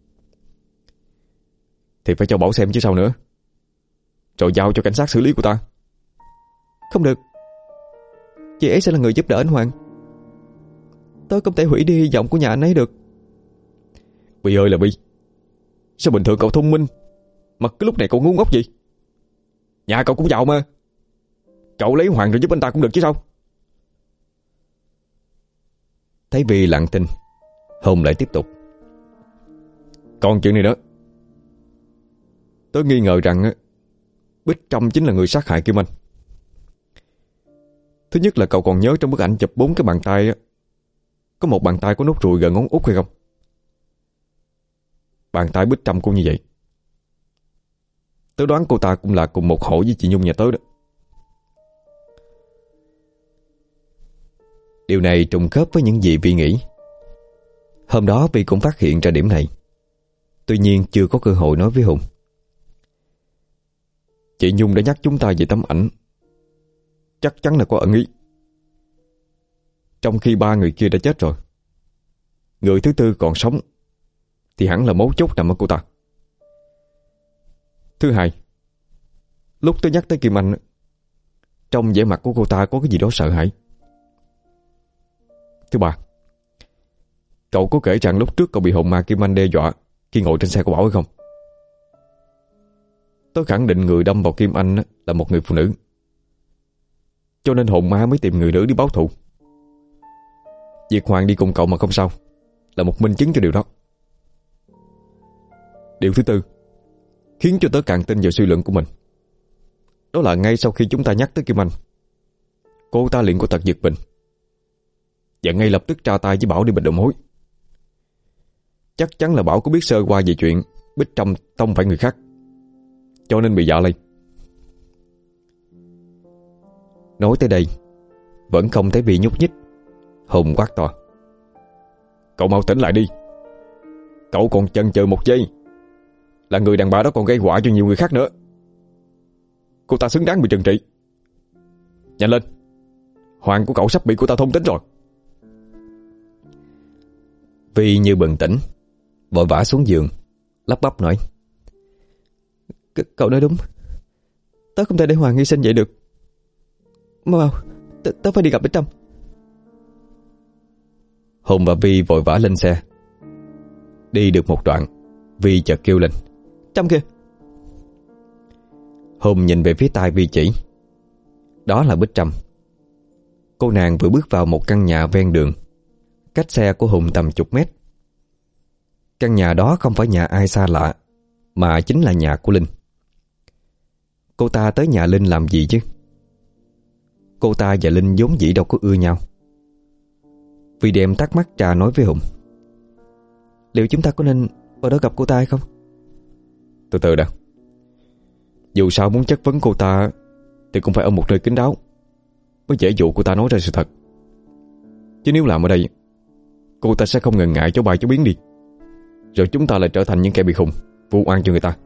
S3: Thì phải cho Bảo xem chứ sao nữa, rồi giao cho cảnh sát xử lý cô ta.
S2: Không được, chị ấy sẽ là người giúp đỡ anh Hoàng. Tôi không thể hủy đi hy vọng của nhà anh ấy được.
S3: Bi ơi là Bi, sao bình thường cậu thông minh mà cái lúc này cậu ngu ngốc gì? Nhà cậu cũng giàu mà, cậu lấy Hoàng rồi giúp anh ta cũng được chứ sao?
S1: Thấy Vi lặng thinh, Hùng lại tiếp tục.
S3: Còn chuyện này nữa, tớ nghi ngờ rằng Bích Trâm chính là người sát hại Kim Anh. Thứ nhất là cậu còn nhớ trong bức ảnh chụp bốn cái bàn tay, có một bàn tay có nốt ruồi gần ngón út hay không? Bàn tay Bích Trâm cũng như vậy. Tớ đoán cô ta cũng là cùng một hộ với chị Nhung nhà tớ đó.
S1: Điều này trùng khớp với những gì Vi nghĩ. Hôm đó Vi cũng phát hiện ra điểm này, tuy nhiên chưa có cơ hội nói với Hùng.
S3: Chị Nhung đã nhắc chúng ta về tấm ảnh, chắc chắn là có ẩn ý. Trong khi ba người kia đã chết rồi, người thứ tư còn sống thì hẳn là mấu chốt nằm ở cô ta. Thứ hai, lúc tôi nhắc tới Kim Anh, trong vẻ mặt của cô ta có cái gì đó sợ hãi. Thứ ba, cậu có kể rằng lúc trước cậu bị hồn ma Kim Anh đe dọa khi ngồi trên xe của Bảo hay không? Tôi khẳng định người đâm vào Kim Anh là một người phụ nữ, cho nên hồn ma mới tìm người nữ đi báo thù. Việc Hoàng đi cùng cậu mà không sao là một minh chứng cho điều đó. Điều thứ tư khiến cho tớ càng tin vào suy luận của mình, đó là ngay sau khi chúng ta nhắc tới Kim Anh, cô ta liền có tật giật mình và ngay lập tức tra tay với Bảo đi bịt đầu mối. Chắc chắn là Bảo có biết sơ qua về chuyện Bích Trâm tông phải người khác, cho nên bị dọa lên.
S1: Nói tới đây vẫn không thấy Vi nhúc nhích. Hùng quát to:
S3: Cậu mau tỉnh lại đi. Cậu còn chần chừ một giây là người đàn bà đó còn gây họa cho nhiều người khác nữa. Cô ta xứng đáng bị trừng trị. Nhanh lên, Hoàng của cậu sắp bị cô ta thông tính rồi.
S1: Vi như bừng tỉnh, vội vã xuống giường, lắp bắp nói:
S2: C- Cậu nói đúng, tớ không thể để Hoàng hy sinh vậy được. Mau mau, tớ, tớ phải đi gặp Bích Trâm.
S1: Hùng và Vi vội vã lên xe. Đi được một đoạn, Vi chợt kêu lên:
S2: Trâm kìa!
S1: Hùng nhìn về phía tai Vi chỉ. Đó là Bích Trâm. Cô nàng vừa bước vào một căn nhà ven đường, cách xe của Hùng tầm chục mét. Căn nhà đó không phải nhà ai xa lạ, mà chính là nhà của Linh. Cô ta tới nhà Linh làm gì chứ? Cô ta và Linh vốn dĩ đâu có ưa nhau. Vi đem thắc mắc trà nói với Hùng:
S2: Liệu chúng ta có nên vào đó gặp cô ta hay không?
S3: Từ từ đã. Dù sao muốn chất vấn cô ta thì cũng phải ở một nơi kín đáo, mới dễ dụ cô ta nói ra sự thật. Chứ nếu làm ở đây, cô ta sẽ không ngần ngại chó bay chó biến đi, rồi chúng ta lại trở thành những kẻ bị khùng, vu oan cho người ta.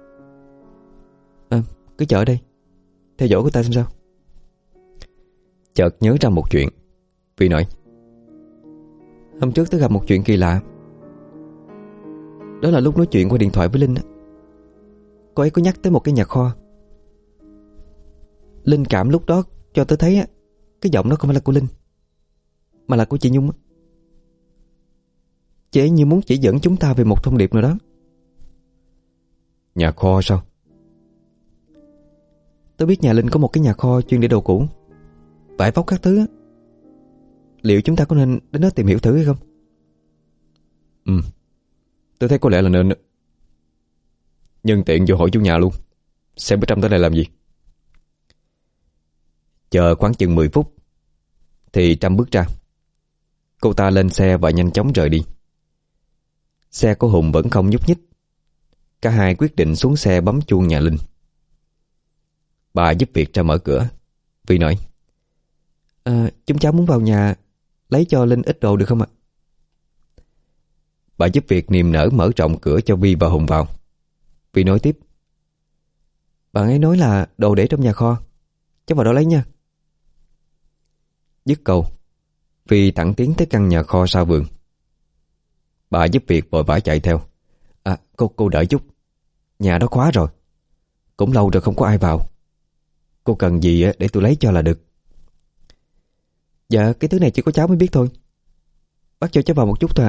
S2: À, cứ chờ ở đây, theo dõi cô ta xem sao.
S1: Chợt nhớ ra một chuyện, Vi nói:
S2: Hôm trước tôi gặp một chuyện kỳ lạ. Đó là lúc nói chuyện qua điện thoại với Linh, cô ấy có nhắc tới một cái nhà kho. Linh cảm lúc đó cho tôi thấy cái giọng đó không phải là của Linh, mà là của chị Nhung. Chị ấy như muốn chỉ dẫn chúng ta về một thông điệp nào đó.
S3: Nhà kho sao?
S2: Tôi biết nhà Linh có một cái nhà kho chuyên để đồ cũ, vải vóc các thứ. Liệu chúng ta có nên đến đó tìm hiểu thử hay không?
S3: Ừ, tôi thấy có lẽ là nên. Nhân tiện vô hỏi chủ nhà luôn, xem Bích Trâm tới đây làm gì.
S1: Chờ khoảng chừng mười phút thì Trâm bước ra. Cô ta lên xe và nhanh chóng rời đi. Xe của Hùng vẫn không nhúc nhích. Cả hai quyết định xuống xe bấm chuông nhà Linh. Bà giúp việc ra mở cửa. Vi nói:
S2: à, Chúng cháu muốn vào nhà lấy cho Linh ít đồ được không ạ?
S1: Bà giúp việc niềm nở mở rộng cửa cho Vi và Hùng vào. Vi nói tiếp:
S2: Bạn ấy nói là đồ để trong nhà kho, cháu vào đó lấy nha.
S1: Dứt câu, Vi thẳng tiến tới căn nhà kho sau vườn. Bà giúp việc vội vã chạy theo. À cô, cô đợi chút. Nhà đó khóa rồi. Cũng lâu rồi không có ai vào. Cô cần gì để tôi lấy cho là được. Dạ cái thứ này chỉ có cháu mới biết thôi. Bác cho cháu vào một chút thôi ạ.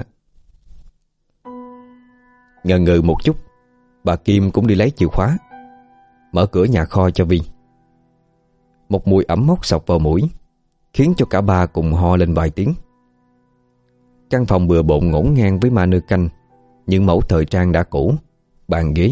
S2: Ngần ngừ một chút, bà Kim cũng đi lấy chìa khóa, mở cửa nhà kho cho Vi. Một mùi ẩm mốc xộc vào mũi, khiến cho cả ba cùng ho lên vài tiếng. Căn phòng bừa bộn ngổn ngang với ma nơ canh, những mẫu thời trang đã cũ, bàn ghế.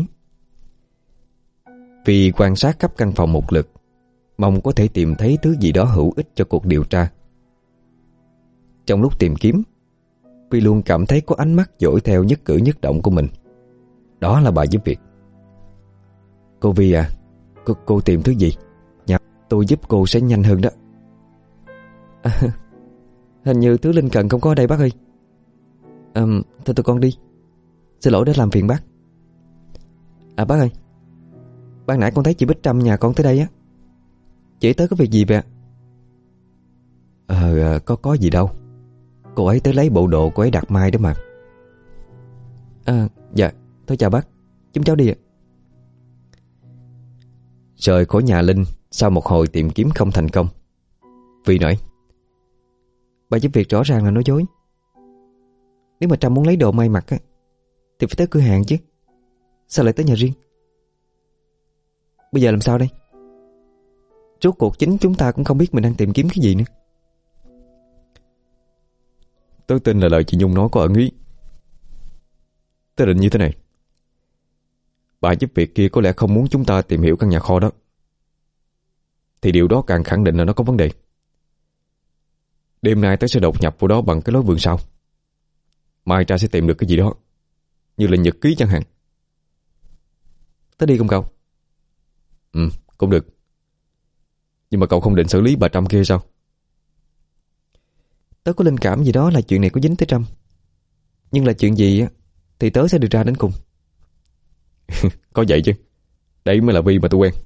S2: Vi quan sát khắp căn phòng một lượt, mong có thể tìm thấy thứ gì đó hữu ích cho cuộc điều tra. Trong lúc tìm kiếm, Vi luôn cảm thấy có ánh mắt dõi theo nhất cử nhất động của mình. Đó là bà giúp việc. Cô Vi à, cô, cô tìm thứ gì? Nhà tôi giúp cô sẽ nhanh hơn đó. À, hình như thứ Linh cần không có ở đây bác ơi. À, thôi tụi con đi. Xin lỗi đã làm phiền bác. À bác ơi, ban nãy con thấy chị Bích Trâm nhà con tới đây á. Chị tới có việc gì vậy ạ? Ờ, có có gì đâu. Cô ấy tới lấy bộ đồ cô ấy đặt mai đó mà. À, dạ, thôi chào bác. Chúng cháu đi ạ. Rời khỏi nhà Linh sau một hồi tìm kiếm không thành công, Vi nói: Bà giúp việc rõ ràng là nói dối. Nếu mà Trâm muốn lấy đồ may mặc á, thì phải tới cửa hàng chứ. Sao lại tới nhà riêng? Bây giờ làm sao đây? Rốt cuộc chính chúng ta cũng không biết mình đang tìm kiếm cái gì nữa.
S3: Tớ tin là lời chị Nhung nói có ẩn ý. Tớ định như thế này: bà giúp việc kia có lẽ không muốn chúng ta tìm hiểu căn nhà kho đó, thì điều đó càng khẳng định là nó có vấn đề. Đêm nay tớ sẽ đột nhập vào đó bằng cái lối vườn sau. Mai ra sẽ tìm được cái gì đó, như là nhật ký chẳng hạn.
S2: Tớ đi cùng cậu.
S3: Ừ, cũng được. Nhưng mà cậu không định xử lý bà Trâm kia sao?
S2: Tớ có linh cảm gì đó là chuyện này có dính tới Trâm. Nhưng là chuyện gì á thì tớ sẽ điều tra đến cùng.
S3: Có vậy chứ. Đấy mới là Vi mà tôi quen.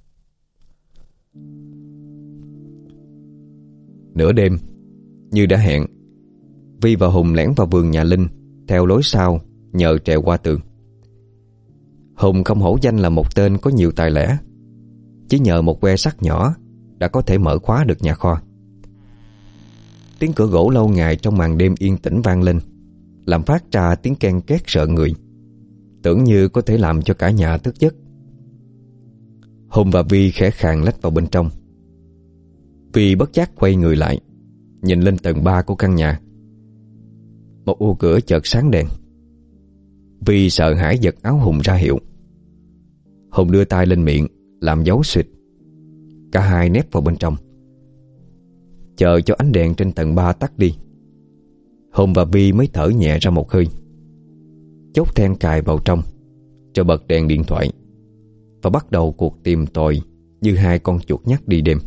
S2: Nửa đêm, như đã hẹn, Vi và Hùng lẻn vào vườn nhà Linh theo lối sau, nhờ trèo qua tường. Hùng không hổ danh là một tên có nhiều tài lẻ. Chỉ nhờ một que sắt nhỏ đã có thể mở khóa được nhà kho. Tiếng cửa gỗ lâu ngày trong màn đêm yên tĩnh vang lên, làm phát ra tiếng ken két sợ người, tưởng như có thể làm cho cả nhà thức giấc. Hùng và Vi khẽ khàng lách vào bên trong. Vi bất giác quay người lại, nhìn lên tầng ba của căn nhà. Một ô cửa chợt sáng đèn. Vi sợ hãi giật áo Hùng ra hiệu. Hùng đưa tay lên miệng làm dấu xịt. Cả hai nép vào bên trong, chờ cho ánh đèn trên tầng ba tắt đi. Hùng và Vi mới thở nhẹ ra một hơi, chốt then cài vào trong, rồi bật đèn điện thoại và bắt đầu cuộc tìm tòi như hai con chuột nhắt đi đêm.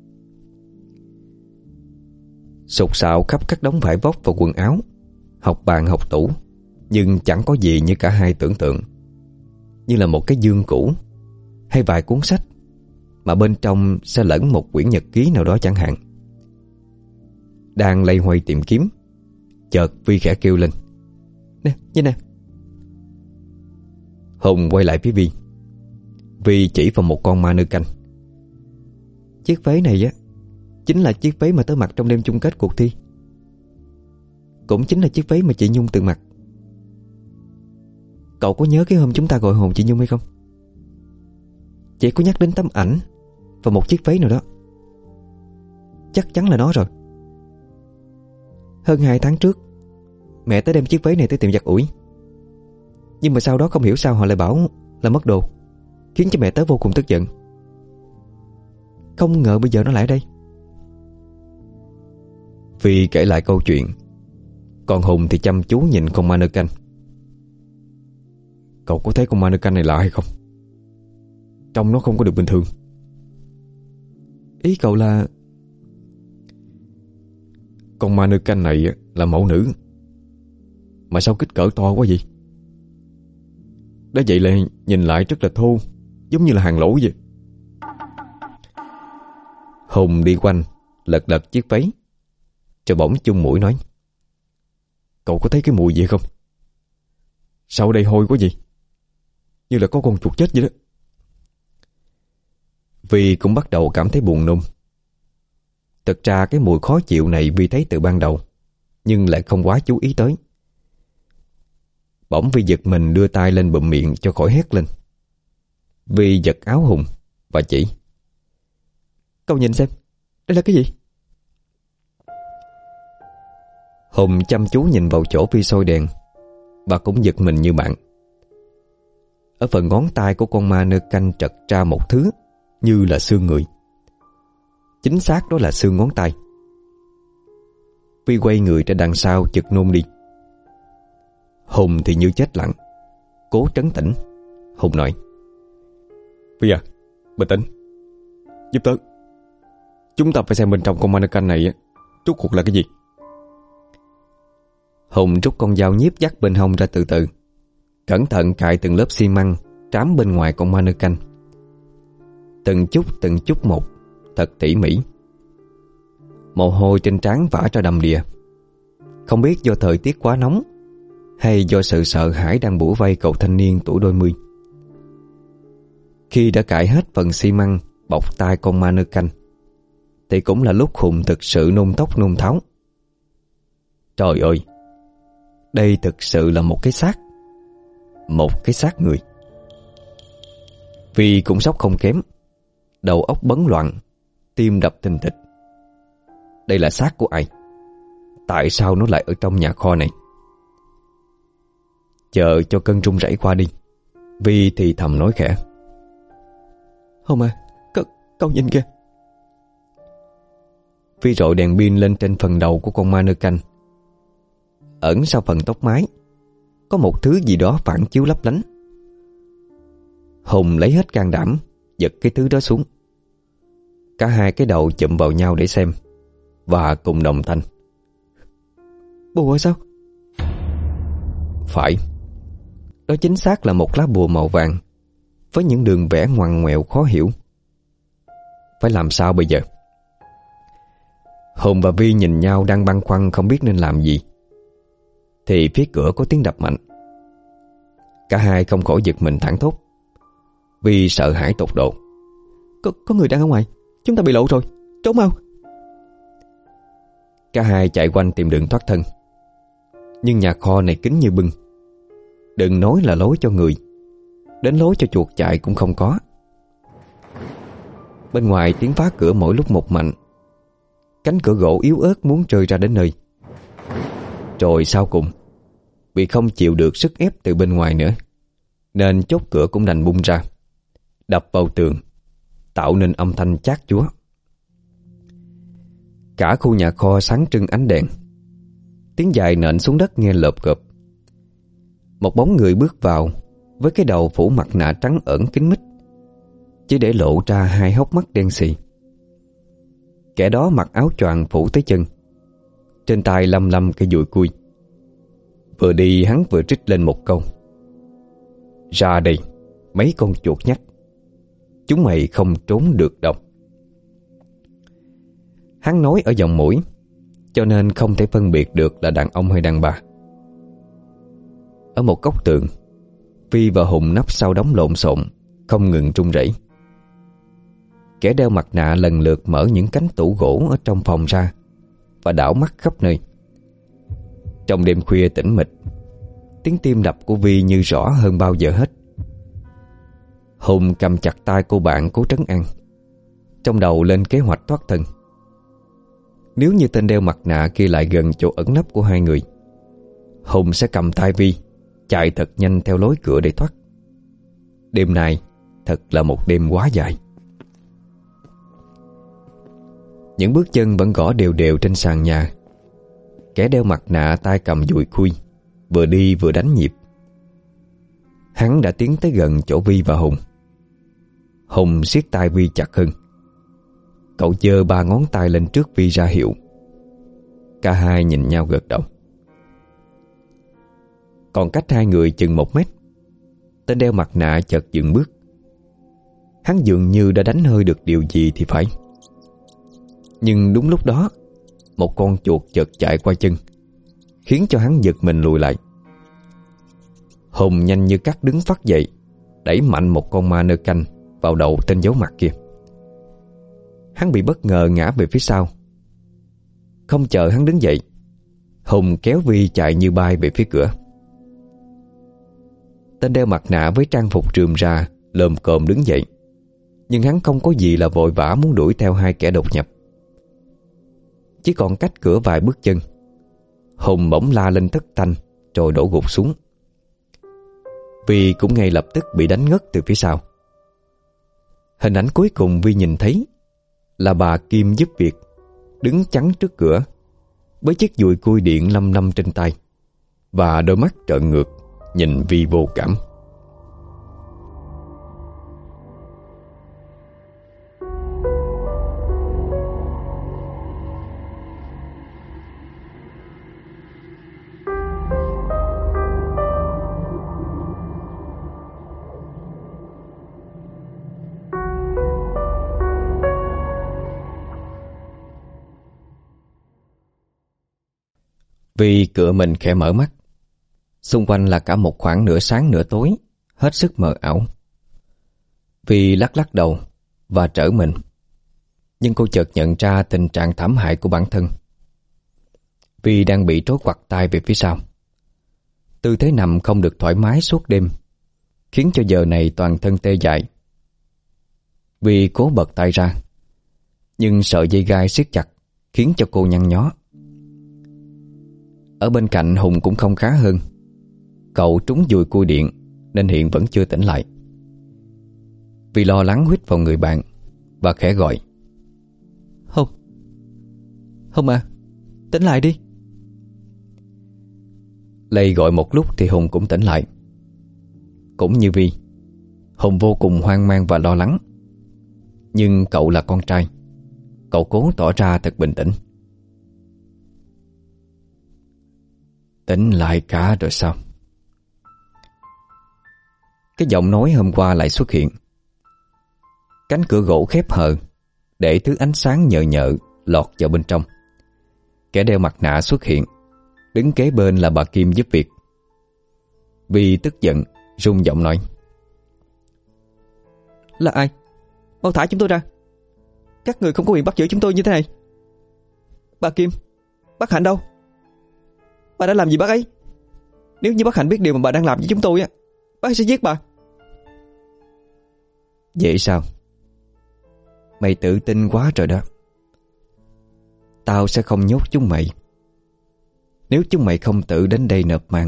S2: Sục sạo khắp các đống vải vóc và quần áo, học bàn học tủ, nhưng chẳng có gì như cả hai tưởng tượng. Như là một cái giường cũ hay vài cuốn sách mà bên trong sẽ lẫn một quyển nhật ký nào đó chẳng hạn. Đang loay hoay tìm kiếm, chợt Vi khẽ kêu lên: Nè, nhìn nè. Hùng quay lại phía Vi. Vi chỉ vào một con ma nơ canh. Chiếc váy này á chính là chiếc váy mà tớ mặc trong đêm chung kết cuộc thi. Cũng chính là chiếc váy mà chị Nhung từng mặc. Cậu có nhớ cái hôm chúng ta gọi hồn chị Nhung hay không? Chị có nhắc đến tấm ảnh và một chiếc váy nào đó. Chắc chắn là nó rồi. Hơn hai tháng trước, mẹ tớ đem chiếc váy này tới tiệm giặt ủi. Nhưng mà sau đó không hiểu sao họ lại bảo là mất đồ, khiến cho mẹ tớ vô cùng tức giận. Không ngờ bây giờ nó lại ở đây. Phi kể lại câu chuyện, còn Hùng thì chăm chú nhìn con ma nơ canh.
S3: Cậu có thấy con ma nơ canh này lạ hay không? Trông nó không có được bình thường.
S2: Ý cậu là...
S3: Con ma nơ canh này là mẫu nữ, mà sao kích cỡ to quá vậy? Đã vậy là nhìn lại rất là thô, giống như là hàng lỗ vậy.
S2: Hùng đi quanh, lật lật chiếc váy, rồi bỗng chung mũi nói:
S3: Cậu có thấy cái mùi gì không? Sao ở đây hôi quá gì? Như là có con chuột chết vậy đó.
S1: Vi cũng bắt đầu cảm thấy buồn nôn. Thực ra cái mùi khó chịu này Vi thấy từ ban đầu, nhưng lại không quá chú ý tới. Bỗng Vi giật mình đưa tay lên bụm miệng cho khỏi hét lên. Vi giật áo Hùng và chỉ:
S2: Cậu nhìn xem, đây là cái gì?
S1: Hùng chăm chú nhìn vào chỗ Vi soi đèn và cũng giật mình như bạn. Ở phần ngón tay của con ma nơ canh trật ra một thứ như là xương người. Chính xác đó là xương ngón tay. Vi quay người ra đằng sau chực nôn đi. Hùng thì như chết lặng, cố trấn tĩnh. Hùng nói:
S3: Vi à, bình tĩnh, giúp tớ. Chúng ta phải xem bên trong con ma nơ canh này rốt cuộc là cái gì.
S1: Hùng rút con dao nhíp dắt bên hông ra từ từ, cẩn thận cạy từng lớp xi măng trám bên ngoài con ma nơ canh. Từng chút từng chút một, thật tỉ mỉ. Mồ hôi trên trán vã ra đầm đìa. Không biết do thời tiết quá nóng hay do sự sợ hãi đang bủa vây cậu thanh niên tuổi đôi mươi. Khi đã cạy hết phần xi măng bọc tai con ma nơ canh thì cũng là lúc Hùng thực sự nôn tóc nôn tháo. Trời ơi, đây thực sự là một cái xác. Một cái xác người. Vi cũng sốc không kém, đầu óc bấn loạn, tim đập thình thịch. Đây là xác của ai? Tại sao nó lại ở trong nhà kho này? Chờ cho cơn run rẩy qua đi, Vi thì thầm nói khẽ:
S2: Hùng à, cậu, cậu nhìn kìa.
S1: Vi rọi đèn pin lên trên phần đầu của con ma nơ canh. Ẩn sau phần tóc mái có một thứ gì đó phản chiếu lấp lánh. Hùng lấy hết can đảm giật cái thứ đó xuống. Cả hai cái đầu chụm vào nhau để xem, và cùng đồng thanh:
S2: Bùa sao?
S1: Phải. Đó chính xác là một lá bùa màu vàng với những đường vẽ ngoằn ngoèo khó hiểu. Phải làm sao bây giờ? Hùng và Vi nhìn nhau đang băn khoăn không biết nên làm gì, thì phía cửa có tiếng đập mạnh. Cả hai không khỏi giật mình thảng thốt. Vi sợ hãi tột độ:
S2: Có, có người đang ở ngoài, chúng ta bị lộ rồi, trốn mau.
S1: Cả hai chạy quanh tìm đường thoát thân. Nhưng nhà kho này kín như bưng. Đừng nói là lối cho người, đến lối cho chuột chạy cũng không có. Bên ngoài tiếng phá cửa mỗi lúc một mạnh. Cánh cửa gỗ yếu ớt muốn rơi ra đến nơi. Rồi sau cùng, vì không chịu được sức ép từ bên ngoài nữa, nên chốt cửa cũng đành bung ra, đập vào tường, tạo nên âm thanh chát chúa. Cả khu nhà kho sáng trưng ánh đèn. Tiếng giày nện xuống đất nghe lợp cộp. Một bóng người bước vào với cái đầu phủ mặt nạ trắng ẩn kín mít, chỉ để lộ ra hai hốc mắt đen xì. Kẻ đó mặc áo choàng phủ tới chân, trên tay lăm lăm cây dùi cui. Vừa đi hắn vừa trích lên một câu: Ra đây, mấy con chuột nhắt, chúng mày không trốn được đâu. Hắn nói ở giọng mũi, cho nên không thể phân biệt được là đàn ông hay đàn bà. Ở một góc tường, Vi và Hùng nấp sau đống lộn xộn, không ngừng run rẩy. Kẻ đeo mặt nạ lần lượt mở những cánh tủ gỗ ở trong phòng ra và đảo mắt khắp nơi. Trong đêm khuya tĩnh mịch, tiếng tim đập của Vi như rõ hơn bao giờ hết. Hùng cầm chặt tay cô bạn cố trấn an, trong đầu lên kế hoạch thoát thân. Nếu như tên đeo mặt nạ kia lại gần chỗ ẩn nấp của hai người, Hùng sẽ cầm tay Vi chạy thật nhanh theo lối cửa để thoát. Đêm nay thật là một đêm quá dài. Những bước chân vẫn gõ đều đều trên sàn nhà. Kẻ đeo mặt nạ tay cầm dùi khui, vừa đi vừa đánh nhịp. Hắn đã tiến tới gần chỗ Vi và Hùng. Hùng siết tay Vi chặt hơn. Cậu giơ ba ngón tay lên trước Vi ra hiệu. Cả hai nhìn nhau gật đầu. Còn cách hai người chừng một mét, tên đeo mặt nạ chợt dừng bước. Hắn dường như đã đánh hơi được điều gì thì phải. Nhưng đúng lúc đó, một con chuột chợt chạy qua chân, khiến cho hắn giật mình lùi lại. Hùng nhanh như cắt đứng phắt dậy, đẩy mạnh một con ma nơ canh vào đầu tên giấu mặt kia. Hắn bị bất ngờ ngã về phía sau. Không chờ hắn đứng dậy, Hùng kéo Vi chạy như bay về phía cửa. Tên đeo mặt nạ với trang phục rườm rà lồm cồm đứng dậy, nhưng hắn không có gì là vội vã muốn đuổi theo hai kẻ đột nhập. Chỉ còn cách cửa vài bước chân, Hùng bỗng la lên thất thanh rồi đổ gục xuống. Vi cũng ngay lập tức bị đánh ngất từ phía sau. Hình ảnh cuối cùng Vi nhìn thấy là bà Kim giúp việc đứng chắn trước cửa với chiếc dùi cui điện lăm lăm trên tay và đôi mắt trợn ngược nhìn Vi vô cảm. Vi cựa mình khẽ mở mắt. Xung quanh là cả một khoảng nửa sáng nửa tối, hết sức mờ ảo. Vi lắc lắc đầu và trở mình, nhưng cô chợt nhận ra tình trạng thảm hại của bản thân. Vi đang bị trói quặt tay về phía sau. Tư thế nằm không được thoải mái suốt đêm, khiến cho giờ này toàn thân tê dại. Vi cố bật tay ra, nhưng sợi dây gai siết chặt khiến cho cô nhăn nhó. Ở bên cạnh Hùng cũng không khá hơn. Cậu trúng dùi cui điện nên hiện vẫn chưa tỉnh lại. Vì lo lắng huýt vào người bạn và khẽ gọi: Hùng, Hùng à, tỉnh lại đi. Lây gọi một lúc thì Hùng cũng tỉnh lại. Cũng như Vi, Hùng vô cùng hoang mang và lo lắng. Nhưng cậu là con trai, cậu cố tỏ ra thật bình tĩnh. Tỉnh lại cả rồi sao? Cái giọng nói hôm qua lại xuất hiện. Cánh cửa gỗ khép hờ để thứ ánh sáng nhợ nhợ lọt vào bên trong. Kẻ đeo mặt nạ xuất hiện, đứng kế bên là bà Kim giúp việc. Vi tức giận run giọng nói: Là ai? Mau thả chúng tôi ra. Các người không có quyền bắt giữ chúng tôi như thế này. Bà Kim, bác Hạnh đâu? Bà đã làm gì bác ấy? Nếu như bác Hạnh biết điều mà bà đang làm với chúng tôi á, bác ấy sẽ giết bà. Vậy sao? Mày tự tin quá rồi đó. Tao sẽ không nhốt chúng mày nếu chúng mày không tự đến đây nộp mạng.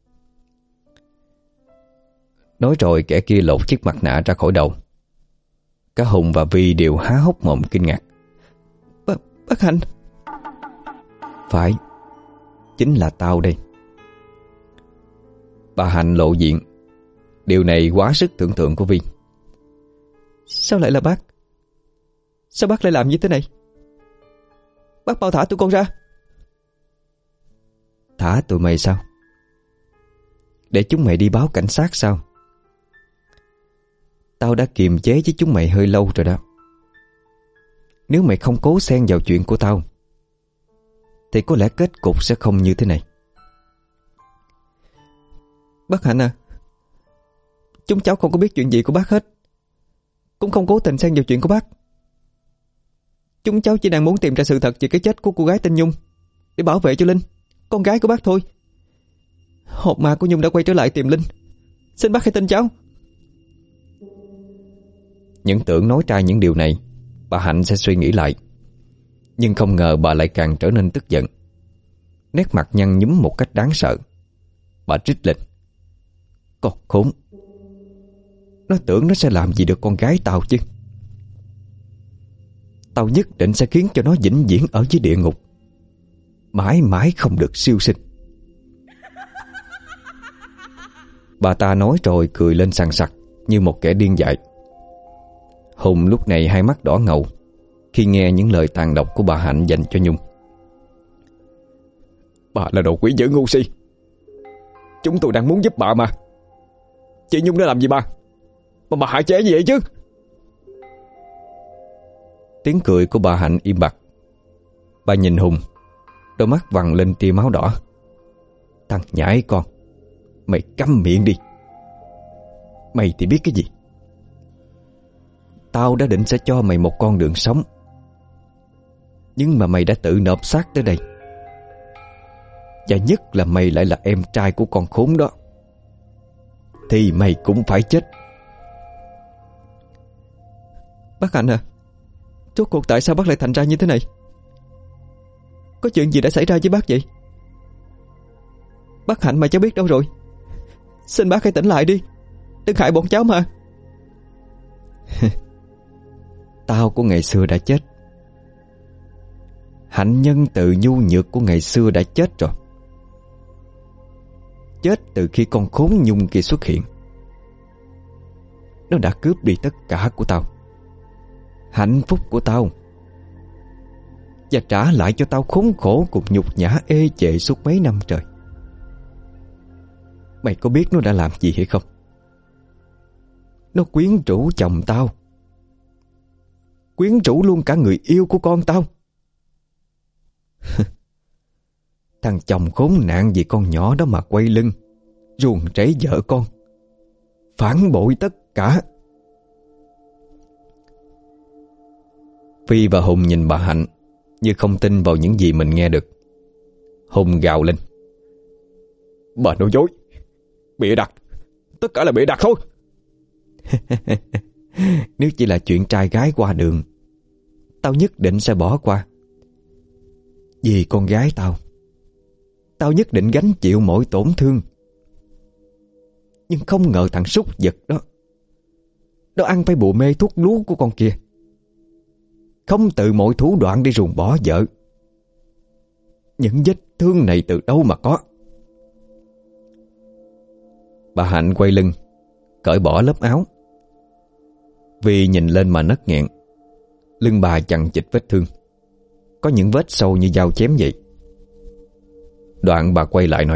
S1: Nói rồi kẻ kia lột chiếc mặt nạ ra khỏi đầu. Cả Hùng và Vi đều há hốc mồm kinh ngạc.
S2: B- Bác Hạnh.
S1: Phải, chính là tao đây. Bà Hạnh lộ diện. Điều này quá sức tưởng tượng của Vi.
S2: Sao lại là bác? Sao bác lại làm như thế này? Bác mau thả tụi con ra.
S1: Thả tụi mày sao? Để chúng mày đi báo cảnh sát sao? Tao đã kiềm chế với chúng mày hơi lâu rồi đó. Nếu mày không cố xen vào chuyện của tao thì có lẽ kết cục sẽ không như thế này.
S2: Bác Hạnh à, chúng cháu không có biết chuyện gì của bác hết, cũng không cố tình xen vào chuyện của bác. Chúng cháu chỉ đang muốn tìm ra sự thật về cái chết của cô gái tên Nhung để bảo vệ cho Linh, con gái của bác thôi. Hồn ma của Nhung đã quay trở lại tìm Linh. Xin bác hãy tin cháu.
S1: Những tưởng nói ra những điều này bà Hạnh sẽ suy nghĩ lại, nhưng không ngờ bà lại càng trở nên tức giận. Nét mặt nhăn nhúm một cách đáng sợ. Bà trích lên: Con khốn, nó tưởng nó sẽ làm gì được con gái tao chứ. Tao nhất định sẽ khiến cho nó vĩnh viễn ở dưới địa ngục, mãi mãi không được siêu sinh. Bà ta nói rồi cười lên sằng sặc như một kẻ điên dại. Hùng lúc này hai mắt đỏ ngầu khi nghe những lời tàn độc của bà Hạnh dành cho Nhung. Bà là đồ quỷ dữ ngu si. Chúng tôi đang muốn giúp bà mà. Chị Nhung đã làm gì bà? Mà bà hại trẻ gì vậy chứ? Tiếng cười của bà Hạnh im bặt. Bà nhìn Hùng, đôi mắt vằn lên tia máu đỏ. Thằng nhãi con,
S3: Mày câm miệng đi. Mày thì biết cái gì?
S2: Tao đã định sẽ cho mày một con đường sống, nhưng mà mày đã tự nộp xác tới đây. Và nhất là mày lại là em trai của con khốn đó, thì mày cũng phải chết.
S4: Bác Hạnh à, rốt cuộc tại sao bác lại thành ra như thế này? Có chuyện gì đã xảy ra với bác vậy? Bác Hạnh mà cháu biết đâu rồi? Xin bác hãy tỉnh lại đi, đừng hại bọn cháu mà.
S2: Tao của ngày xưa đã chết. Hạnh nhân từ nhu nhược của ngày xưa đã chết rồi. Chết từ khi con khốn Nhung kia xuất hiện. Nó đã cướp đi tất cả của tao, hạnh phúc của tao, và trả lại cho tao khốn khổ cùng nhục nhã ê chệ suốt mấy năm trời. Mày có biết nó đã làm gì hay không? Nó quyến rũ chồng tao, quyến rũ luôn cả người yêu của con tao. Thằng chồng khốn nạn vì con nhỏ đó mà quay lưng, ruồng rẫy vợ con, phản bội tất cả.
S1: Phi và Hùng nhìn bà Hạnh như không tin vào những gì mình nghe được. Hùng gào lên:
S3: Bà nói dối, bịa đặt, tất cả là bịa đặt thôi.
S2: Nếu chỉ là chuyện trai gái qua đường, tao nhất định sẽ bỏ qua. Vì con gái tao, tao nhất định gánh chịu mọi tổn thương. Nhưng không ngờ thằng súc vật đó, nó ăn phải bùa mê thuốc lú của con kia, không tự mọi thủ đoạn để ruồng bỏ vợ. Những vết thương này từ đâu mà có?
S1: Bà Hạnh quay lưng, cởi bỏ lớp áo. Vì nhìn lên mà nấc nghẹn. Lưng bà chằng chịt vết thương, có những vết sâu như dao chém vậy. Đoạn bà quay lại nói: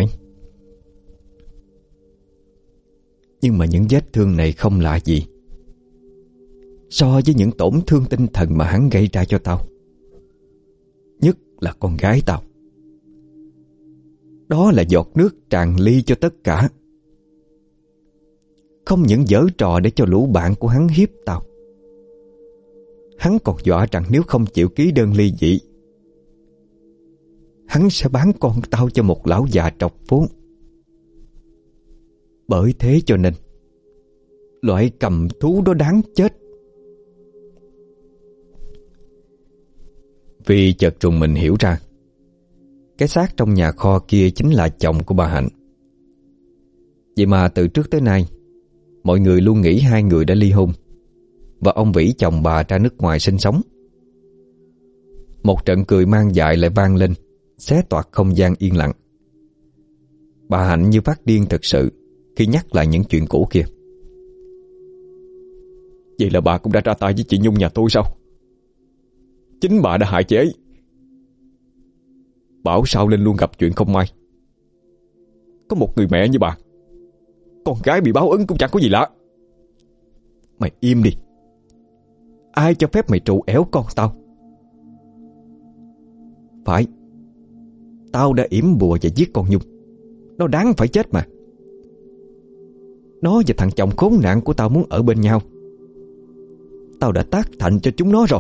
S2: Nhưng mà những vết thương này không lạ gì so với những tổn thương tinh thần mà hắn gây ra cho tao, nhất là con gái tao. Đó là giọt nước tràn ly cho tất cả. Không những giở trò để cho lũ bạn của hắn hiếp tao, hắn còn dọa rằng nếu không chịu ký đơn ly dị, hắn sẽ bán con tao cho một lão già trọc phố. Bởi thế cho nên loại cầm thú đó đáng chết.
S1: Vì chợt trùng mình hiểu ra, cái xác trong nhà kho kia chính là chồng của bà Hạnh. Vậy mà từ trước tới nay, mọi người luôn nghĩ hai người đã ly hôn và ông Vĩ chồng bà ra nước ngoài sinh sống. Một trận cười mang dại lại vang lên, xé toạc không gian yên lặng. Bà Hạnh như phát điên thật sự khi nhắc lại những chuyện cũ kia.
S3: Vậy là bà cũng đã ra tay với chị Nhung nhà tôi sao? Chính bà đã hại chị ấy. Bảo sao Linh luôn gặp chuyện không may. Có một người mẹ như bà, con gái bị báo ứng cũng chẳng có gì lạ.
S2: Mày im đi. Ai cho phép mày trụ éo con tao? Phải, tao đã yểm bùa và giết con Nhung. Nó đáng phải chết mà. Nó và thằng chồng khốn nạn của tao muốn ở bên nhau. Tao đã tác thành cho chúng nó rồi.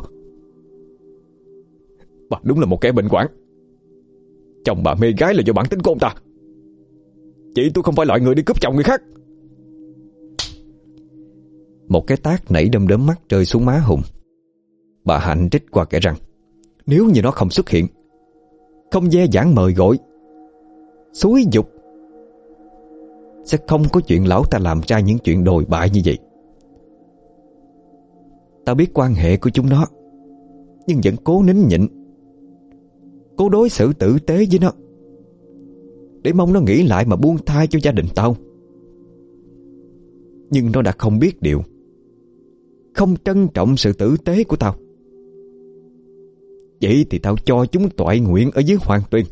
S3: Bà đúng là một kẻ bệnh quản. Chồng bà mê gái là do bản tính của ông ta. Chị tôi không phải loại người đi cướp chồng người khác.
S1: Một cái tát nảy đom đóm mắt rơi xuống má Hùng. Bà Hạnh trích qua kẻ răng:
S2: Nếu như nó không xuất hiện, không dè dãn mời gọi, xúi dục, sẽ không có chuyện lão ta làm ra những chuyện đồi bại như vậy. Tao biết quan hệ của chúng nó, nhưng vẫn cố nín nhịn, cố đối xử tử tế với nó, để mong nó nghĩ lại mà buông tha cho gia đình tao. Nhưng nó đã không biết điều, không trân trọng sự tử tế của tao. Vậy thì tao cho chúng toại nguyện ở dưới Hoàng Tuyền.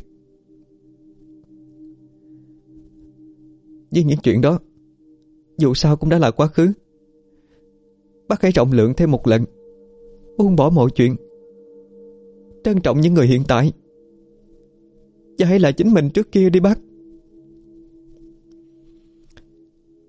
S4: Với những chuyện đó, dù sao cũng đã là quá khứ. Bác hãy rộng lượng thêm một lần, buông bỏ mọi chuyện, trân trọng những người hiện tại, và hãy là chính mình trước kia đi bác.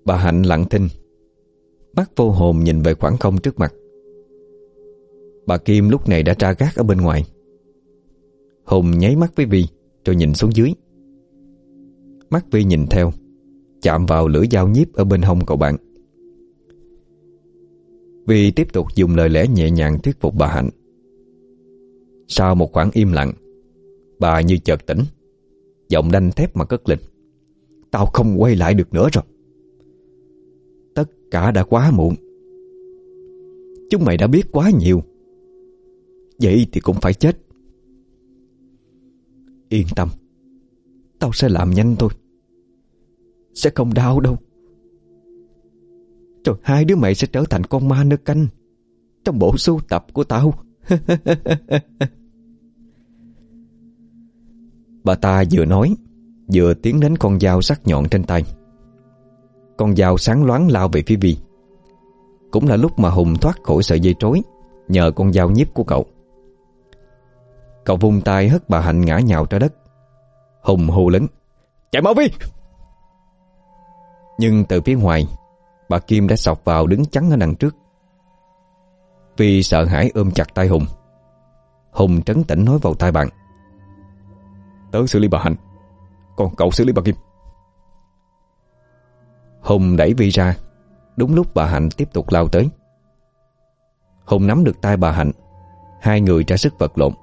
S1: Bà Hạnh lặng thinh, mắt vô hồn nhìn về khoảng không trước mặt. Bà Kim lúc này đã tra gác ở bên ngoài. Hùng nháy mắt với Vi rồi nhìn xuống dưới. Mắt Vi nhìn theo, chạm vào lưỡi dao nhíp ở bên hông cậu bạn. Vi tiếp tục dùng lời lẽ nhẹ nhàng thuyết phục bà Hạnh. Sau một khoảng im lặng, bà như chợt tỉnh, giọng đanh thép mà cất lên: "Tao không quay lại được nữa rồi. Tất cả đã quá muộn. Chúng mày đã biết quá nhiều. Vậy thì cũng phải chết. Yên tâm, tao sẽ làm nhanh thôi. Sẽ không đau đâu. Rồi hai đứa mày sẽ trở thành con ma nơ canh trong bộ sưu tập của tao." Bà ta vừa nói vừa tiến đến con dao sắc nhọn trên tay. Con dao sáng loáng lao về phía Vi. Cũng là lúc mà Hùng thoát khỏi sợi dây trối nhờ con dao nhíp của cậu. Cậu vung tay hất bà Hạnh ngã nhào ra đất. Hùng hô lớn: "Chạy mau Vi!" Nhưng từ phía ngoài, bà Kim đã xộc vào đứng chắn ở đằng trước. Vi sợ hãi ôm chặt tay Hùng. Hùng trấn tĩnh nói vào tai bạn: "Tớ xử lý bà Hạnh, còn cậu xử lý bà Kim." Hùng đẩy Vi ra, đúng lúc bà Hạnh tiếp tục lao tới. Hùng nắm được tay bà Hạnh, hai người ra sức vật lộn.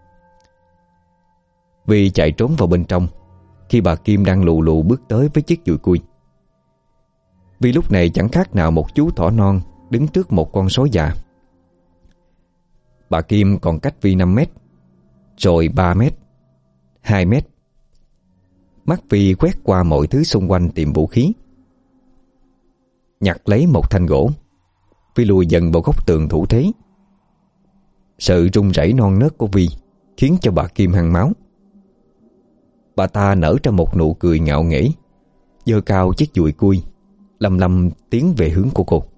S1: Vi chạy trốn vào bên trong khi bà Kim đang lù lù bước tới với chiếc dùi cui. Vi lúc này chẳng khác nào một chú thỏ non đứng trước một con sói già. Bà Kim còn cách Vi năm mét, rồi ba mét, hai mét. Mắt Vi quét qua mọi thứ xung quanh tìm vũ khí. Nhặt lấy một thanh gỗ, Vi lùi dần vào góc tường thủ thế. Sự run rẩy non nớt của Vi khiến cho bà Kim hăng máu. Bà ta nở ra một nụ cười ngạo nghễ, giơ cao chiếc dùi cui, lầm lầm tiến về hướng của cô.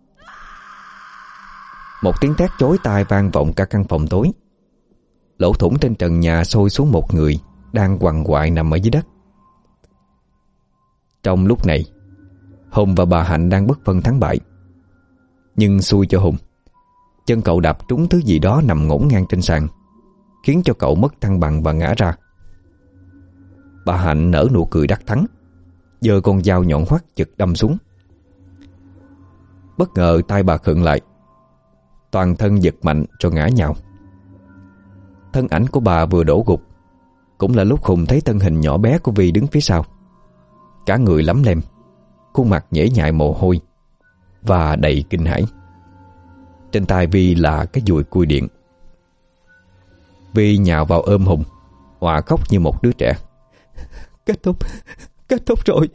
S1: Một tiếng thét chói tai vang vọng cả căn phòng tối. Lỗ thủng trên trần nhà sôi xuống một người đang quằn quại nằm ở dưới đất. Trong lúc này, Hùng và bà Hạnh đang bất phân thắng bại. Nhưng xui cho Hùng, chân cậu đạp trúng thứ gì đó nằm ngổn ngang trên sàn, khiến cho cậu mất thăng bằng và ngã ra. Bà Hạnh nở nụ cười đắc thắng, giơ con dao nhọn hoắt chực đâm xuống. Bất ngờ tay bà khựng lại, toàn thân giật mạnh rồi ngã nhào. Thân ảnh của bà vừa đổ gục, cũng là lúc Hùng thấy thân hình nhỏ bé của Vi đứng phía sau. Cả người lấm lem, khuôn mặt nhễ nhại mồ hôi và đầy kinh hãi. Trên tay Vi là cái dùi cui điện. Vi nhào vào ôm Hùng, òa khóc như một đứa trẻ. "Kết thúc, kết thúc rồi."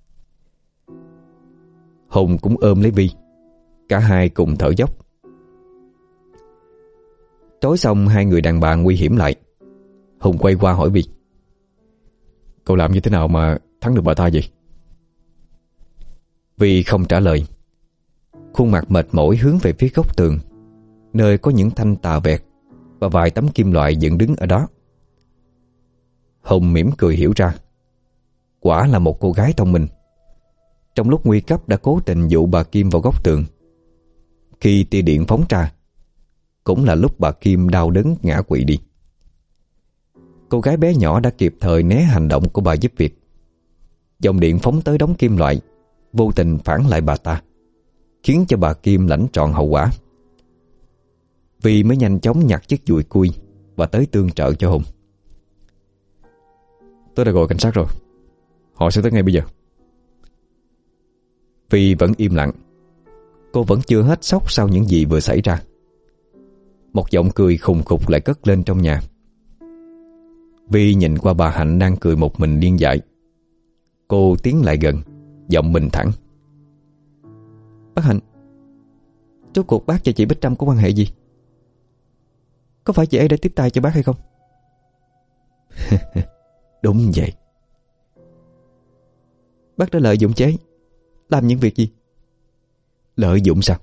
S1: Hùng cũng ôm lấy Vi. Cả hai cùng thở dốc. Trói xong hai người đàn bà nguy hiểm lại, Hùng quay qua hỏi Vi: "Cậu làm như thế nào mà thắng được bà ta vậy?" Vi không trả lời. Khuôn mặt mệt mỏi hướng về phía góc tường, nơi có những thanh tà vẹt và vài tấm kim loại dựng đứng ở đó. Hùng mỉm cười hiểu ra, quả là một cô gái thông minh. Trong lúc nguy cấp đã cố tình dụ bà Kim vào góc tường. Khi tia điện phóng ra, cũng là lúc bà Kim đau đớn ngã quỵ đi. Cô gái bé nhỏ đã kịp thời né hành động của bà giúp việc. Dòng điện phóng tới đống kim loại, vô tình phản lại bà ta, khiến cho bà Kim lãnh trọn hậu quả. Vi mới nhanh chóng nhặt chiếc dùi cui và tới tương trợ cho Hùng. "Tôi đã gọi cảnh sát rồi, họ sẽ tới ngay bây giờ." Vi vẫn im lặng. Cô vẫn chưa hết sốc sau những gì vừa xảy ra. Một giọng cười khùng khục lại cất lên trong nhà. Vi nhìn qua bà Hạnh đang cười một mình điên dại. Cô tiến lại gần, giọng bình thản: "Bác Hạnh, rốt cuộc bác và chị Bích Trâm có quan hệ gì? Có phải chị ấy đã tiếp tay cho bác hay không?" "Đúng vậy." "Bác đã lợi dụng chị ấy làm những việc gì?" "Lợi dụng sao?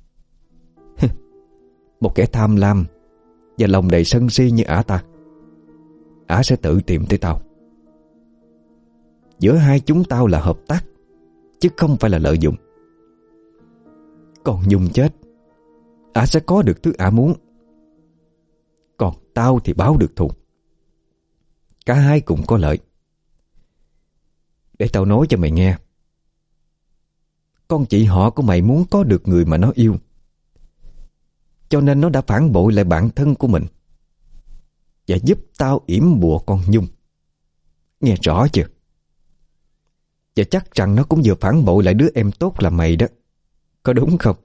S1: Một kẻ tham lam và lòng đầy sân si như ả ta, ả sẽ tự tìm tới tao. Giữa hai chúng tao là hợp tác,
S2: chứ không phải là lợi dụng. Còn Nhung chết, ả sẽ có được thứ ả muốn, còn tao thì báo được thù. Cả hai cùng có lợi. Để tao nói cho mày nghe, con chị họ của mày muốn có được người mà nó yêu, cho nên nó đã phản bội lại bản thân của mình và giúp tao yểm bùa con Nhung. Nghe rõ chưa? Và chắc rằng nó cũng vừa phản bội lại đứa em tốt là mày đó. Có đúng không?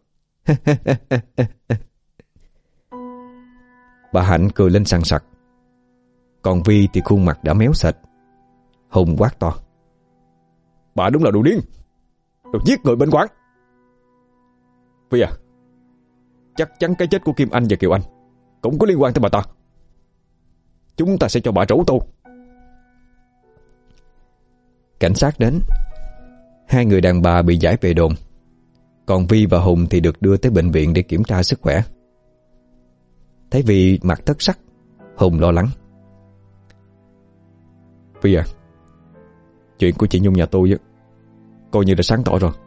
S2: Bà Hạnh cười lên sằng sặc. Còn Vi thì khuôn mặt đã méo sệt. Hùng quát to: bà đúng là đồ điên, đồ giết người bên quán. Vi à, chắc chắn cái chết của Kim Anh và Kiều Anh cũng có liên quan tới bà ta. Chúng ta sẽ cho bà trổ tu. Cảnh sát đến. Hai người đàn bà bị giải về đồn, còn Vi và Hùng thì được đưa tới bệnh viện để kiểm tra sức khỏe. Thấy Vi mặt thất sắc, Hùng lo lắng: Vi à, chuyện của chị Nhung nhà tôi coi như đã sáng tỏ rồi.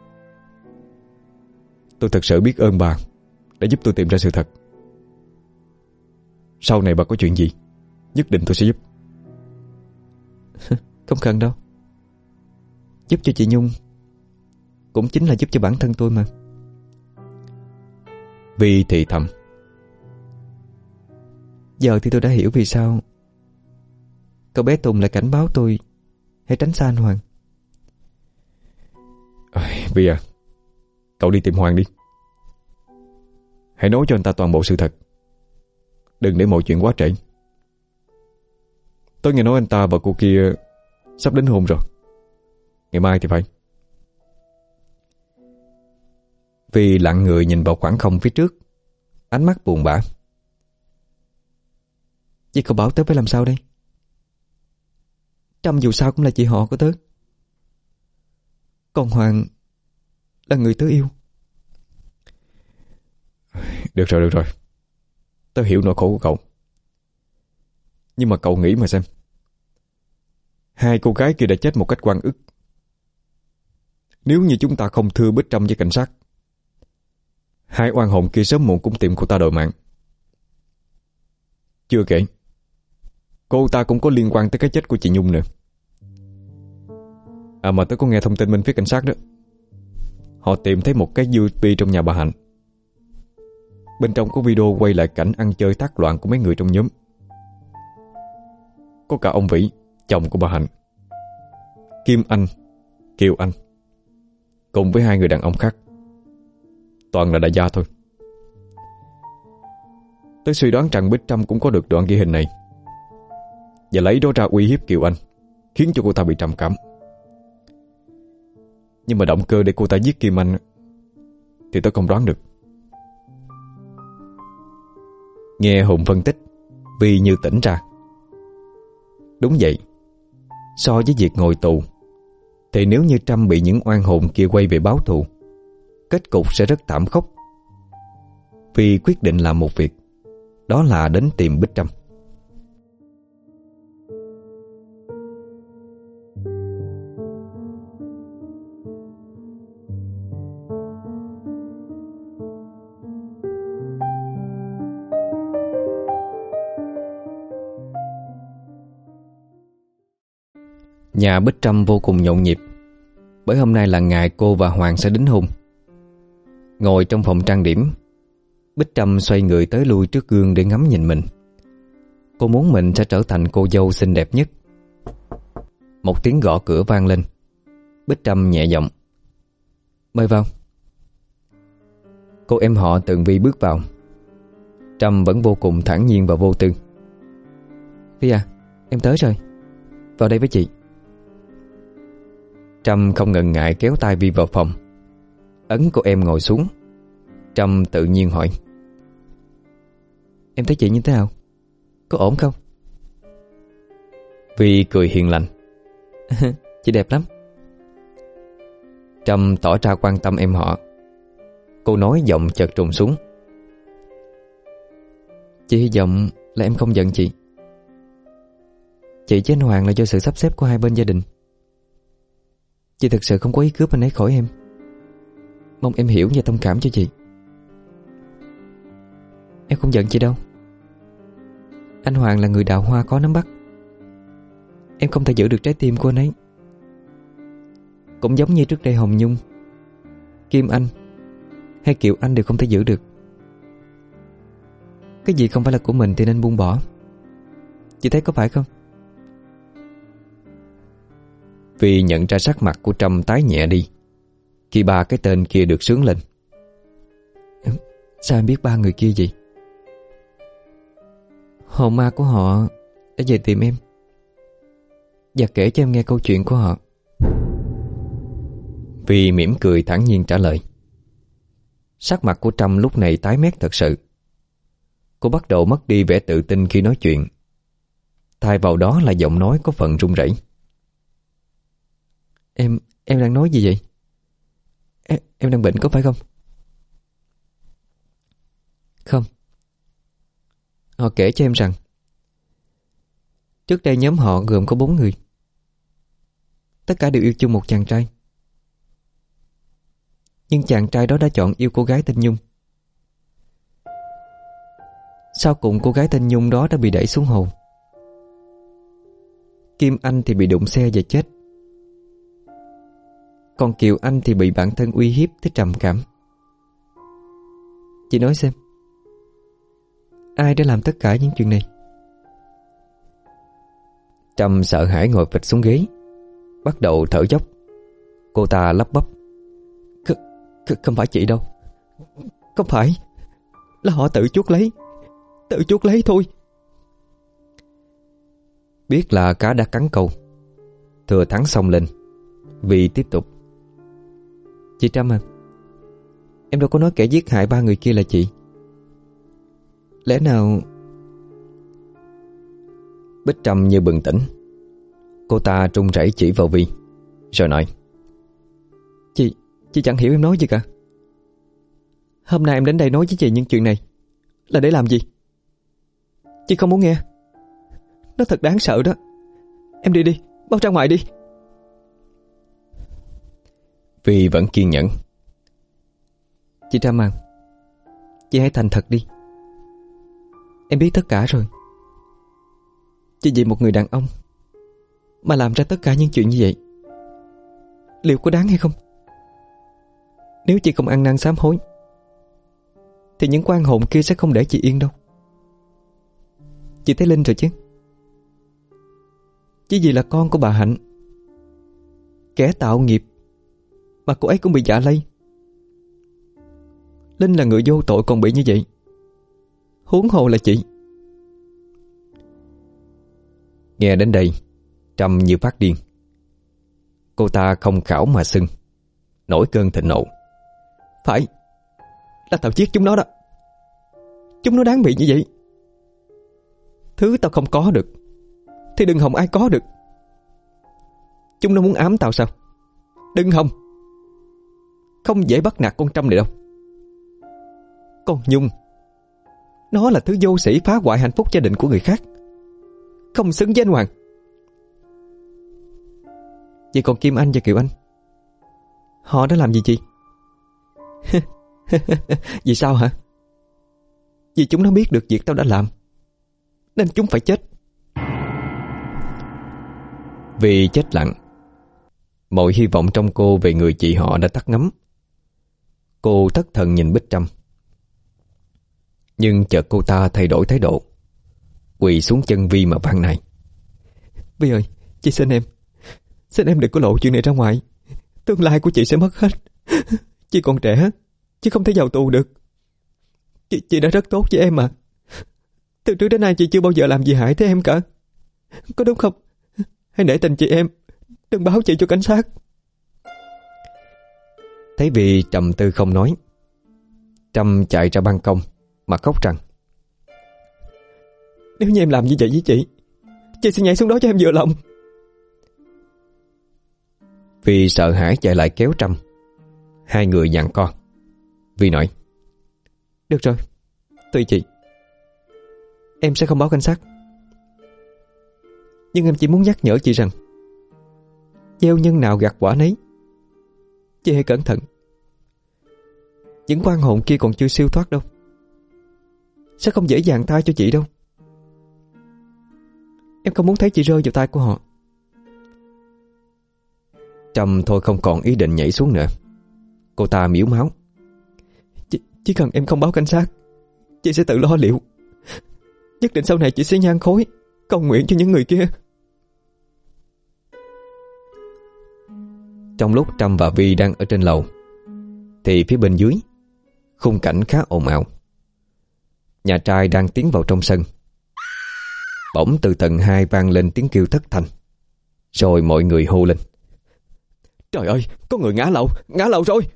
S2: Tôi thật sự biết ơn bà đã giúp tôi tìm ra sự thật. Sau này bà có chuyện gì, nhất định tôi sẽ giúp.
S4: Không cần đâu. Giúp cho chị Nhung cũng chính là giúp cho bản thân tôi mà.
S2: Vi thì thầm:
S4: giờ thì tôi đã hiểu vì sao cậu bé Tùng lại cảnh báo tôi hãy tránh xa anh Hoàng.
S3: Vi à, cậu đi tìm Hoàng đi. Hãy nói cho anh ta toàn bộ sự thật, đừng để mọi chuyện quá trễ. Tôi nghe nói anh ta và cô kia sắp đính hôn rồi. Ngày mai thì phải.
S2: Vi lặng người nhìn vào khoảng không phía trước, ánh mắt buồn bã.
S4: Vậy cậu bảo tớ phải làm sao đây? Trâm dù sao cũng là chị họ của tớ, còn Hoàng là người tớ yêu.
S3: Được rồi, được rồi. Tớ hiểu nỗi khổ của cậu. Nhưng mà cậu nghĩ mà xem, hai cô gái kia đã chết một cách oan ức. Nếu như chúng ta không thưa Bích Trâm với cảnh sát, hai oan hồn kia sớm muộn cũng tìm cô ta đòi mạng. Chưa kể, cô ta cũng có liên quan tới cái chết của chị Nhung nữa. À mà tớ có nghe thông tin bên phía cảnh sát đó, họ tìm thấy một cái u ét bê trong nhà bà Hạnh. Bên trong có video quay lại cảnh ăn chơi thác loạn của mấy người trong nhóm. Có cả ông Vĩ, chồng của bà Hạnh, Kim Anh, Kiều Anh, cùng với hai người đàn ông khác. Toàn là đại gia thôi. Tôi suy đoán rằng Bích Trâm cũng có được đoạn ghi hình này và lấy đó ra uy hiếp Kiều Anh, khiến cho cô ta bị trầm cảm. Nhưng mà động cơ để cô ta giết Kim Anh thì tôi không đoán được.
S2: Nghe Hùng phân tích, Vi như tỉnh ra. Đúng vậy, so với việc ngồi tù thì nếu như Trâm bị những oan hồn kia quay về báo thù, kết cục sẽ rất thảm khốc. Vi quyết định làm một việc, đó là đến tìm Bích Trâm. Nhà Bích Trâm vô cùng nhộn nhịp, bởi hôm nay là ngày cô và Hoàng sẽ đính hôn. Ngồi trong phòng trang điểm, Bích Trâm xoay người tới lui trước gương để ngắm nhìn mình. Cô muốn mình sẽ trở thành cô dâu xinh đẹp nhất. Một tiếng gõ cửa vang lên. Bích Trâm nhẹ giọng: mời vào. Cô em họ Tường Vi bước vào. Trâm vẫn vô cùng thản nhiên và vô tư.
S4: Vi à, em tới rồi, vào đây với chị.
S2: Trâm không ngần ngại kéo tay Vi vào phòng, ấn cô em ngồi xuống. Trâm tự nhiên hỏi:
S4: em thấy chị như thế nào? Có ổn không?
S2: Vi cười hiền lành:
S4: chị đẹp lắm.
S2: Trâm tỏ ra quan tâm em họ. Cô nói giọng chợt trùng xuống:
S4: chị hy vọng là em không giận chị. Chị với anh Hoàng là do sự sắp xếp của hai bên gia đình.
S2: Chị thật sự không có ý cướp anh ấy khỏi em. Mong em hiểu và thông cảm cho chị. Em không giận chị đâu. Anh Hoàng là người đào hoa có nắm bắt. Em không thể giữ được trái tim của anh ấy. Cũng giống như trước đây Hồng Nhung, Kim Anh hay Kiều Anh đều không thể giữ được. Cái gì không phải là của mình thì nên buông bỏ. Chị thấy có phải không?
S1: Vì nhận ra sắc mặt của Trâm tái nhẹ đi khi ba cái tên kia được xướng lên.
S2: Sao em biết ba người kia gì? Hồn ma của họ đã về tìm em và kể cho em nghe câu chuyện của họ.
S1: Vì mỉm cười thản nhiên trả lời. Sắc mặt của Trâm lúc này tái mét thật sự. Cô bắt đầu mất đi vẻ tự tin khi nói chuyện. Thay vào đó là giọng nói có phần run rẩy.
S2: Em, em đang nói gì vậy? Em, em đang bệnh có phải không? Không. Họ kể cho em rằng trước đây nhóm họ gồm có bốn người. Tất cả đều yêu chung một chàng trai. Nhưng chàng trai đó đã chọn yêu cô gái tên Nhung. Sau cùng cô gái tên Nhung đó đã bị đẩy xuống hồ. Kim Anh thì bị đụng xe và chết. Còn Kiều Anh thì bị bản thân uy hiếp tới trầm cảm. Chị nói xem, ai đã làm tất cả những chuyện này?
S1: Trâm sợ hãi ngồi phịch xuống ghế, bắt đầu thở dốc. Cô ta lắp bắp.
S2: C c không phải chị đâu. Không phải. Là họ tự chuốc lấy. Tự chuốc lấy thôi.
S1: Biết là cá đã cắn câu, thừa thắng xông lên. Vì tiếp tục.
S2: Chị Trâm à, em đâu có nói kẻ giết hại ba người kia là chị. Lẽ nào...
S1: Bích Trâm như bừng tỉnh. Cô ta run rẩy chỉ vào Vi, rồi nói.
S2: Chị, chị chẳng hiểu em nói gì cả. Hôm nay em đến đây nói với chị những chuyện này là để làm gì? Chị không muốn nghe. Nó thật đáng sợ đó. Em đi đi, mau ra ngoài đi.
S1: Vi vẫn kiên nhẫn.
S2: Chị Trâm à, chị hãy thành thật đi. Em biết tất cả rồi. Chị vì một người đàn ông mà làm ra tất cả những chuyện như vậy, liệu có đáng hay không? Nếu chị không ăn năn sám hối thì những quan hồn kia sẽ không để chị yên đâu. Chị thấy Linh rồi chứ? Chỉ vì là con của bà Hạnh, kẻ tạo nghiệp, mà cô ấy cũng bị dạ lây. Linh là người vô tội còn bị như vậy, huống hồ là chị.
S1: Nghe đến đây, Trâm như phát điên. Cô ta không khảo mà xưng, nổi cơn thịnh nộ.
S2: Phải, là tao giết chúng nó đó. Chúng nó đáng bị như vậy. Thứ tao không có được thì đừng hòng ai có được. Chúng nó muốn ám tao sao? Đừng hòng. Không dễ bắt nạt con Trâm này đâu. Con Nhung, nó là thứ vô sĩ phá hoại hạnh phúc gia đình của người khác, không xứng với anh Hoàng. Vậy còn Kim Anh và Kiều Anh, họ đã làm gì chị? Vì sao hả? Vì chúng nó biết được việc tao đã làm nên chúng phải chết.
S1: Vì chết lặng. Mọi hy vọng trong cô về người chị họ đã tắt ngấm. Cô thất thần nhìn Bích Trâm. Nhưng chợt cô ta thay đổi thái độ, quỳ xuống chân Vi mà van nài.
S2: Vi ơi, chị xin em, xin em đừng có lộ chuyện này ra ngoài. Tương lai của chị sẽ mất hết. Chị còn trẻ, chị không thể vào tù được. Chị, chị đã rất tốt với em mà. Từ trước đến nay chị chưa bao giờ làm gì hại tới em cả, có đúng không? Hãy nể tình chị em, đừng báo chị cho cảnh sát.
S1: Thấy Vi trầm tư không nói, Trâm chạy ra ban công mà khóc rằng:
S2: Nếu như em làm như vậy với chị, chị sẽ nhảy xuống đó cho em vừa lòng.
S1: Vi sợ hãi chạy lại kéo Trâm. Hai người giằng co. Vi nói:
S2: Được rồi, tùy chị. Em sẽ không báo cảnh sát. Nhưng em chỉ muốn nhắc nhở chị rằng
S4: Gieo nhân nào gặt quả nấy. Chị hãy cẩn thận. Những oan hồn kia còn chưa siêu thoát đâu, sẽ không dễ dàng tha cho chị đâu. Em không muốn thấy chị rơi vào tay của họ.
S1: Trâm thôi không còn ý định nhảy xuống nữa. Cô ta miếu máu.
S4: Chỉ, chỉ cần em không báo cảnh sát, chị sẽ tự lo liệu. Nhất định sau này chị sẽ nhang khói cầu nguyện cho những người kia.
S1: Trong lúc Trâm và Vi đang ở trên lầu thì phía bên dưới khung cảnh khá ồn ào. Nhà trai đang tiến vào trong sân. Bỗng từ tầng hai vang lên tiếng kêu thất thanh. Rồi mọi người hô lên:
S3: Trời ơi, có người ngã lầu, ngã lầu rồi.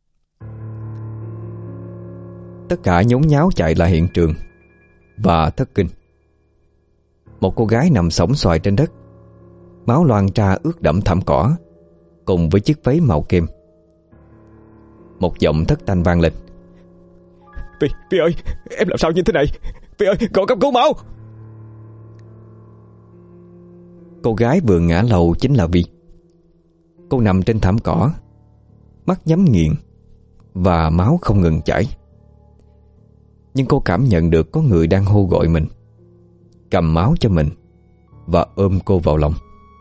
S1: Tất cả nhốn nháo chạy lại hiện trường và thất kinh. Một cô gái nằm sõng xoài trên đất, máu loang ra ướt đẫm thảm cỏ, cùng với chiếc váy màu kem. Một giọng thất thanh vang lên:
S3: Vi, Vi ơi, em làm sao như thế này? Vi ơi, gọi cấp cứu máu.
S1: Cô gái vừa ngã lầu chính là Vi. Cô nằm trên thảm cỏ, mắt nhắm nghiền và máu không ngừng chảy. Nhưng cô cảm nhận được có người đang hô gọi mình, cầm máu cho mình và ôm cô vào lòng.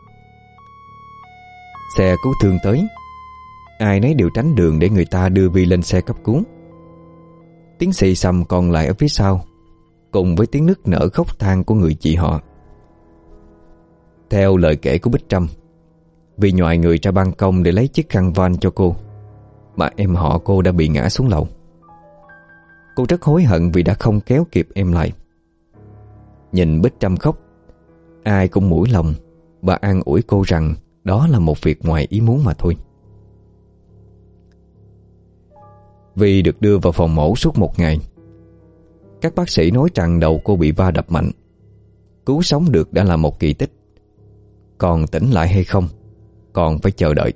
S1: Xe cứu thương tới, ai nấy đều tránh đường để người ta đưa Vi lên xe cấp cứu. Tiếng xì xầm còn lại ở phía sau, cùng với tiếng nức nở khóc than của người chị họ. Theo lời kể của Bích Trâm, Vi nhoài người ra ban công để lấy chiếc khăn van cho cô, mà em họ cô đã bị ngã xuống lầu. Cô rất hối hận vì đã không kéo kịp em lại. Nhìn Bích Trâm khóc, ai cũng mũi lòng và an ủi cô rằng đó là một việc ngoài ý muốn mà thôi. Vi được đưa vào phòng mổ suốt một ngày. Các bác sĩ nói rằng đầu cô bị va đập mạnh. Cứu sống được đã là một kỳ tích. Còn tỉnh lại hay không còn phải chờ đợi.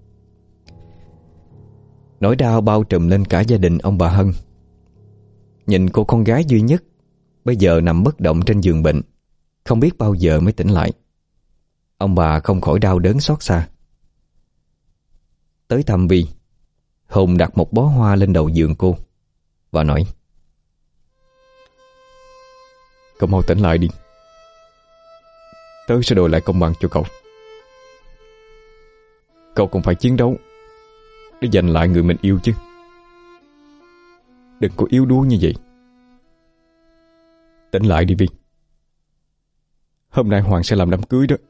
S1: Nỗi đau bao trùm lên cả gia đình ông bà Hân. Nhìn cô con gái duy nhất bây giờ nằm bất động trên giường bệnh, không biết bao giờ mới tỉnh lại. Ông bà không khỏi đau đớn xót xa. Tới thăm Vi, Hùng đặt một bó hoa lên đầu giường cô và nói:
S3: Cậu mau tỉnh lại đi, tớ sẽ đòi lại công bằng cho cậu. Cậu cũng phải chiến đấu để giành lại người mình yêu chứ. Đừng có yếu đuối như vậy. Tỉnh lại đi Vi. Hôm nay Hoàng sẽ làm đám cưới đó.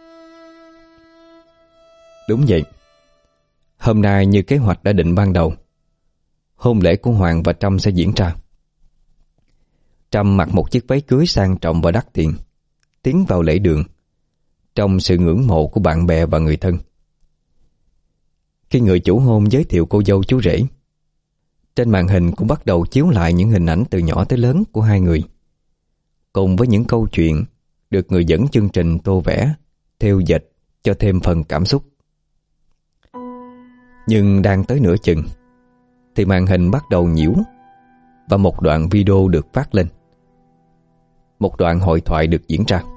S1: Đúng vậy. Hôm nay như kế hoạch đã định ban đầu, hôn lễ của Hoàng và Trâm sẽ diễn ra. Trâm mặc một chiếc váy cưới sang trọng và đắt tiền, tiến vào lễ đường trong sự ngưỡng mộ của bạn bè và người thân. Khi người chủ hôn giới thiệu cô dâu chú rể, trên màn hình cũng bắt đầu chiếu lại những hình ảnh từ nhỏ tới lớn của hai người, cùng với những câu chuyện được người dẫn chương trình tô vẽ, thêu dệt cho thêm phần cảm xúc. Nhưng đang tới nửa chừng thì màn hình bắt đầu nhiễu và một đoạn video được phát lên. Một đoạn hội thoại được diễn ra.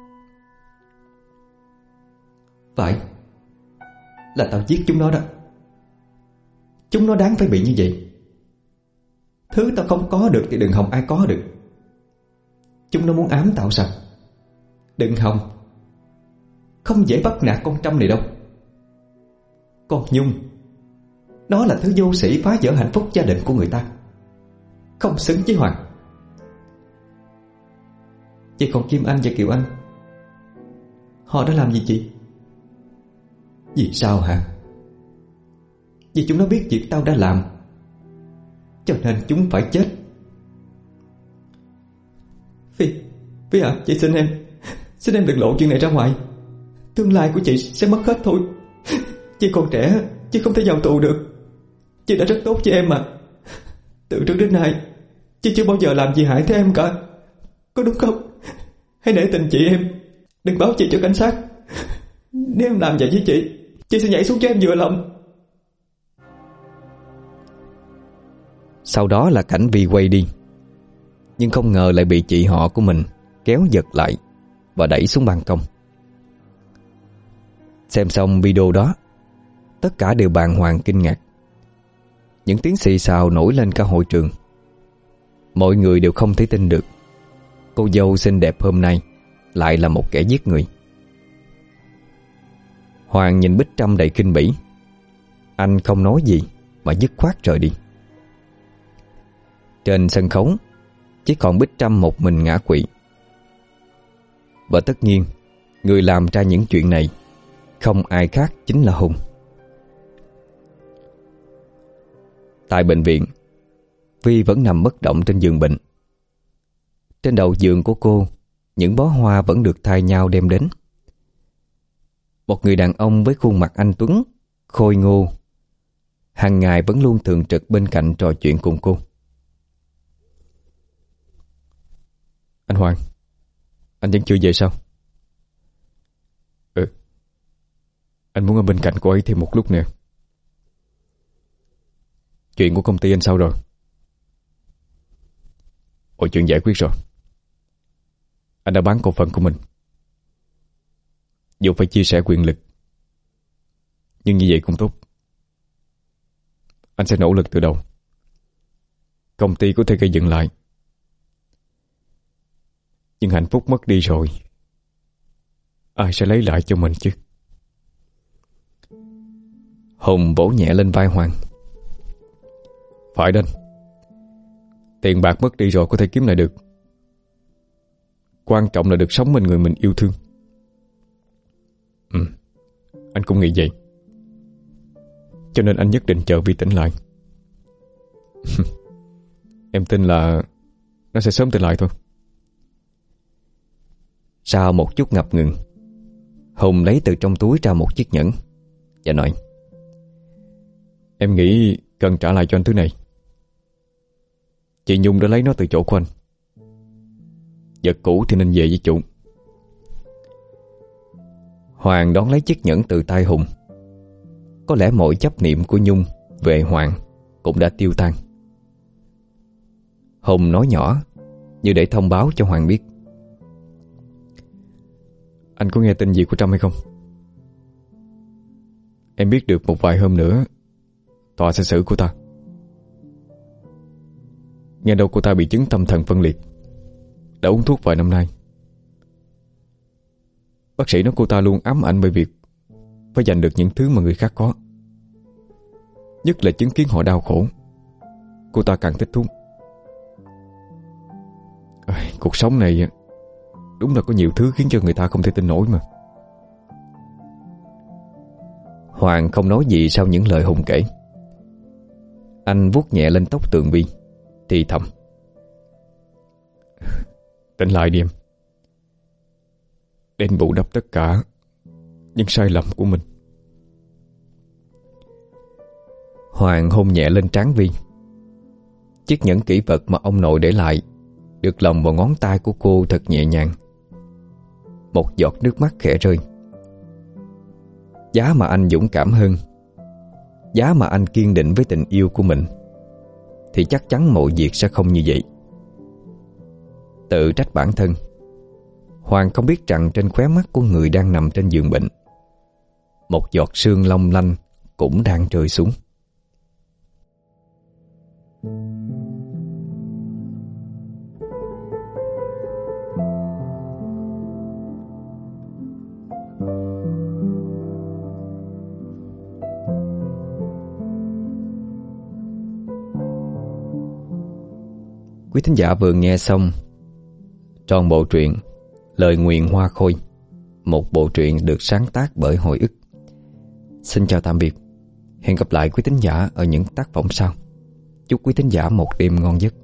S4: Phải, là tao giết chúng nó đó. Chúng nó đáng phải bị như vậy. Thứ tao không có được thì đừng hòng ai có được. Chúng nó muốn ám tao sao? Đừng hòng. Không dễ bắt nạt con Trâm này đâu. Con Nhung, nó là thứ vô sĩ phá vỡ hạnh phúc gia đình của người ta, không xứng với Hoàng. Vậy còn Kim Anh và Kiều Anh, họ đã làm gì chị? Vì sao hả? Vì chúng nó biết việc tao đã làm, cho nên chúng phải chết. Phi, Phi à, chị xin em Xin em đừng lộ chuyện này ra ngoài. Tương lai của chị sẽ mất hết thôi. Chị còn trẻ, chị không thể vào tù được. Chị đã rất tốt với em mà. Từ trước đến nay chị chưa bao giờ làm gì hại tới em cả, có đúng không? Hãy nể tình chị em, đừng báo chị cho cảnh sát. Nếu em làm vậy với chị, chị sẽ nhảy xuống cho em vừa lòng.
S1: Sau đó là cảnh Vi quay đi, nhưng không ngờ lại bị chị họ của mình kéo giật lại và đẩy xuống ban công. Xem xong video đó, tất cả đều bàng hoàng kinh ngạc. Những tiếng xì xào nổi lên cả hội trường. Mọi người đều không thể tin được cô dâu xinh đẹp hôm nay lại là một kẻ giết người. Hoàng nhìn Bích Trâm đầy kinh bỉ. Anh không nói gì mà dứt khoát rời đi. Trên sân khấu chỉ còn Bích Trâm một mình ngã quỵ. Và tất nhiên, người làm ra những chuyện này không ai khác chính là Hùng. Tại bệnh viện, Vi vẫn nằm bất động trên giường bệnh. Trên đầu giường của cô, những bó hoa vẫn được thay nhau đem đến. Một người đàn ông với khuôn mặt anh tuấn, khôi ngô, hàng ngày vẫn luôn thường trực bên cạnh trò chuyện cùng cô.
S3: Anh Hoàng, anh vẫn chưa về sao? Ừ, anh muốn ở bên cạnh cô ấy thêm một lúc nữa. Chuyện của công ty anh sao rồi? Mọi chuyện giải quyết rồi. Anh đã bán cổ phần của mình. Dù phải chia sẻ quyền lực, nhưng như vậy cũng tốt. Anh sẽ nỗ lực từ đầu. Công ty có thể gây dựng lại, nhưng hạnh phúc mất đi rồi, ai sẽ lấy lại cho mình chứ?
S1: Hùng vỗ nhẹ lên vai Hoàng.
S3: Phải đến. Tiền bạc mất đi rồi có thể kiếm lại được. Quan trọng là được sống bên người mình yêu thương. Ừ, anh cũng nghĩ vậy. Cho nên anh nhất định chờ Vi tỉnh lại. Em tin là nó sẽ sớm tỉnh lại thôi.
S1: Sau một chút ngập ngừng, Hùng lấy từ trong túi ra một chiếc nhẫn và nói:
S3: Em nghĩ cần trả lại cho anh thứ này. Chị Nhung đã lấy nó từ chỗ của anh. Vật cũ thì nên về với chủ.
S1: Hoàng đón lấy chiếc nhẫn từ tay Hùng. Có lẽ mọi chấp niệm của Nhung về Hoàng cũng đã tiêu tan. Hùng nói nhỏ như để thông báo cho Hoàng biết:
S3: Anh có nghe tin gì của Trâm hay không? Em biết được một vài hôm nữa tòa sẽ xử cô ta. Nghe đâu cô ta bị chứng tâm thần phân liệt, đã uống thuốc vài năm nay. Bác sĩ nói cô ta luôn ám ảnh bởi việc phải giành được những thứ mà người khác có. Nhất là chứng kiến họ đau khổ, cô ta càng thích thú. À, cuộc sống này đúng là có nhiều thứ khiến cho người ta không thể tin nổi mà.
S1: Hoàng không nói gì sau những lời Hùng kể. Anh vuốt nhẹ lên tóc Tường Vi, thì thầm:
S3: Tỉnh lại đi em. Đền bù đắp tất cả những sai lầm của mình.
S1: Hoàng hôn nhẹ lên trán Vi. Chiếc nhẫn kỷ vật mà ông nội để lại được lồng vào ngón tay của cô thật nhẹ nhàng. Một giọt nước mắt khẽ rơi. Giá mà anh dũng cảm hơn, giá mà anh kiên định với tình yêu của mình, thì chắc chắn mọi việc sẽ không như vậy. Tự trách bản thân, Hoàng không biết rằng trên khóe mắt của người đang nằm trên giường bệnh, một giọt sương long lanh cũng đang rơi xuống. Quý thính giả vừa nghe xong trọn bộ truyện Lời Nguyền Hoa Khôi, một bộ truyện được sáng tác bởi Hồi ức. Xin chào tạm biệt. Hẹn gặp lại quý thính giả ở những tác phẩm sau. Chúc quý thính giả một đêm ngon giấc.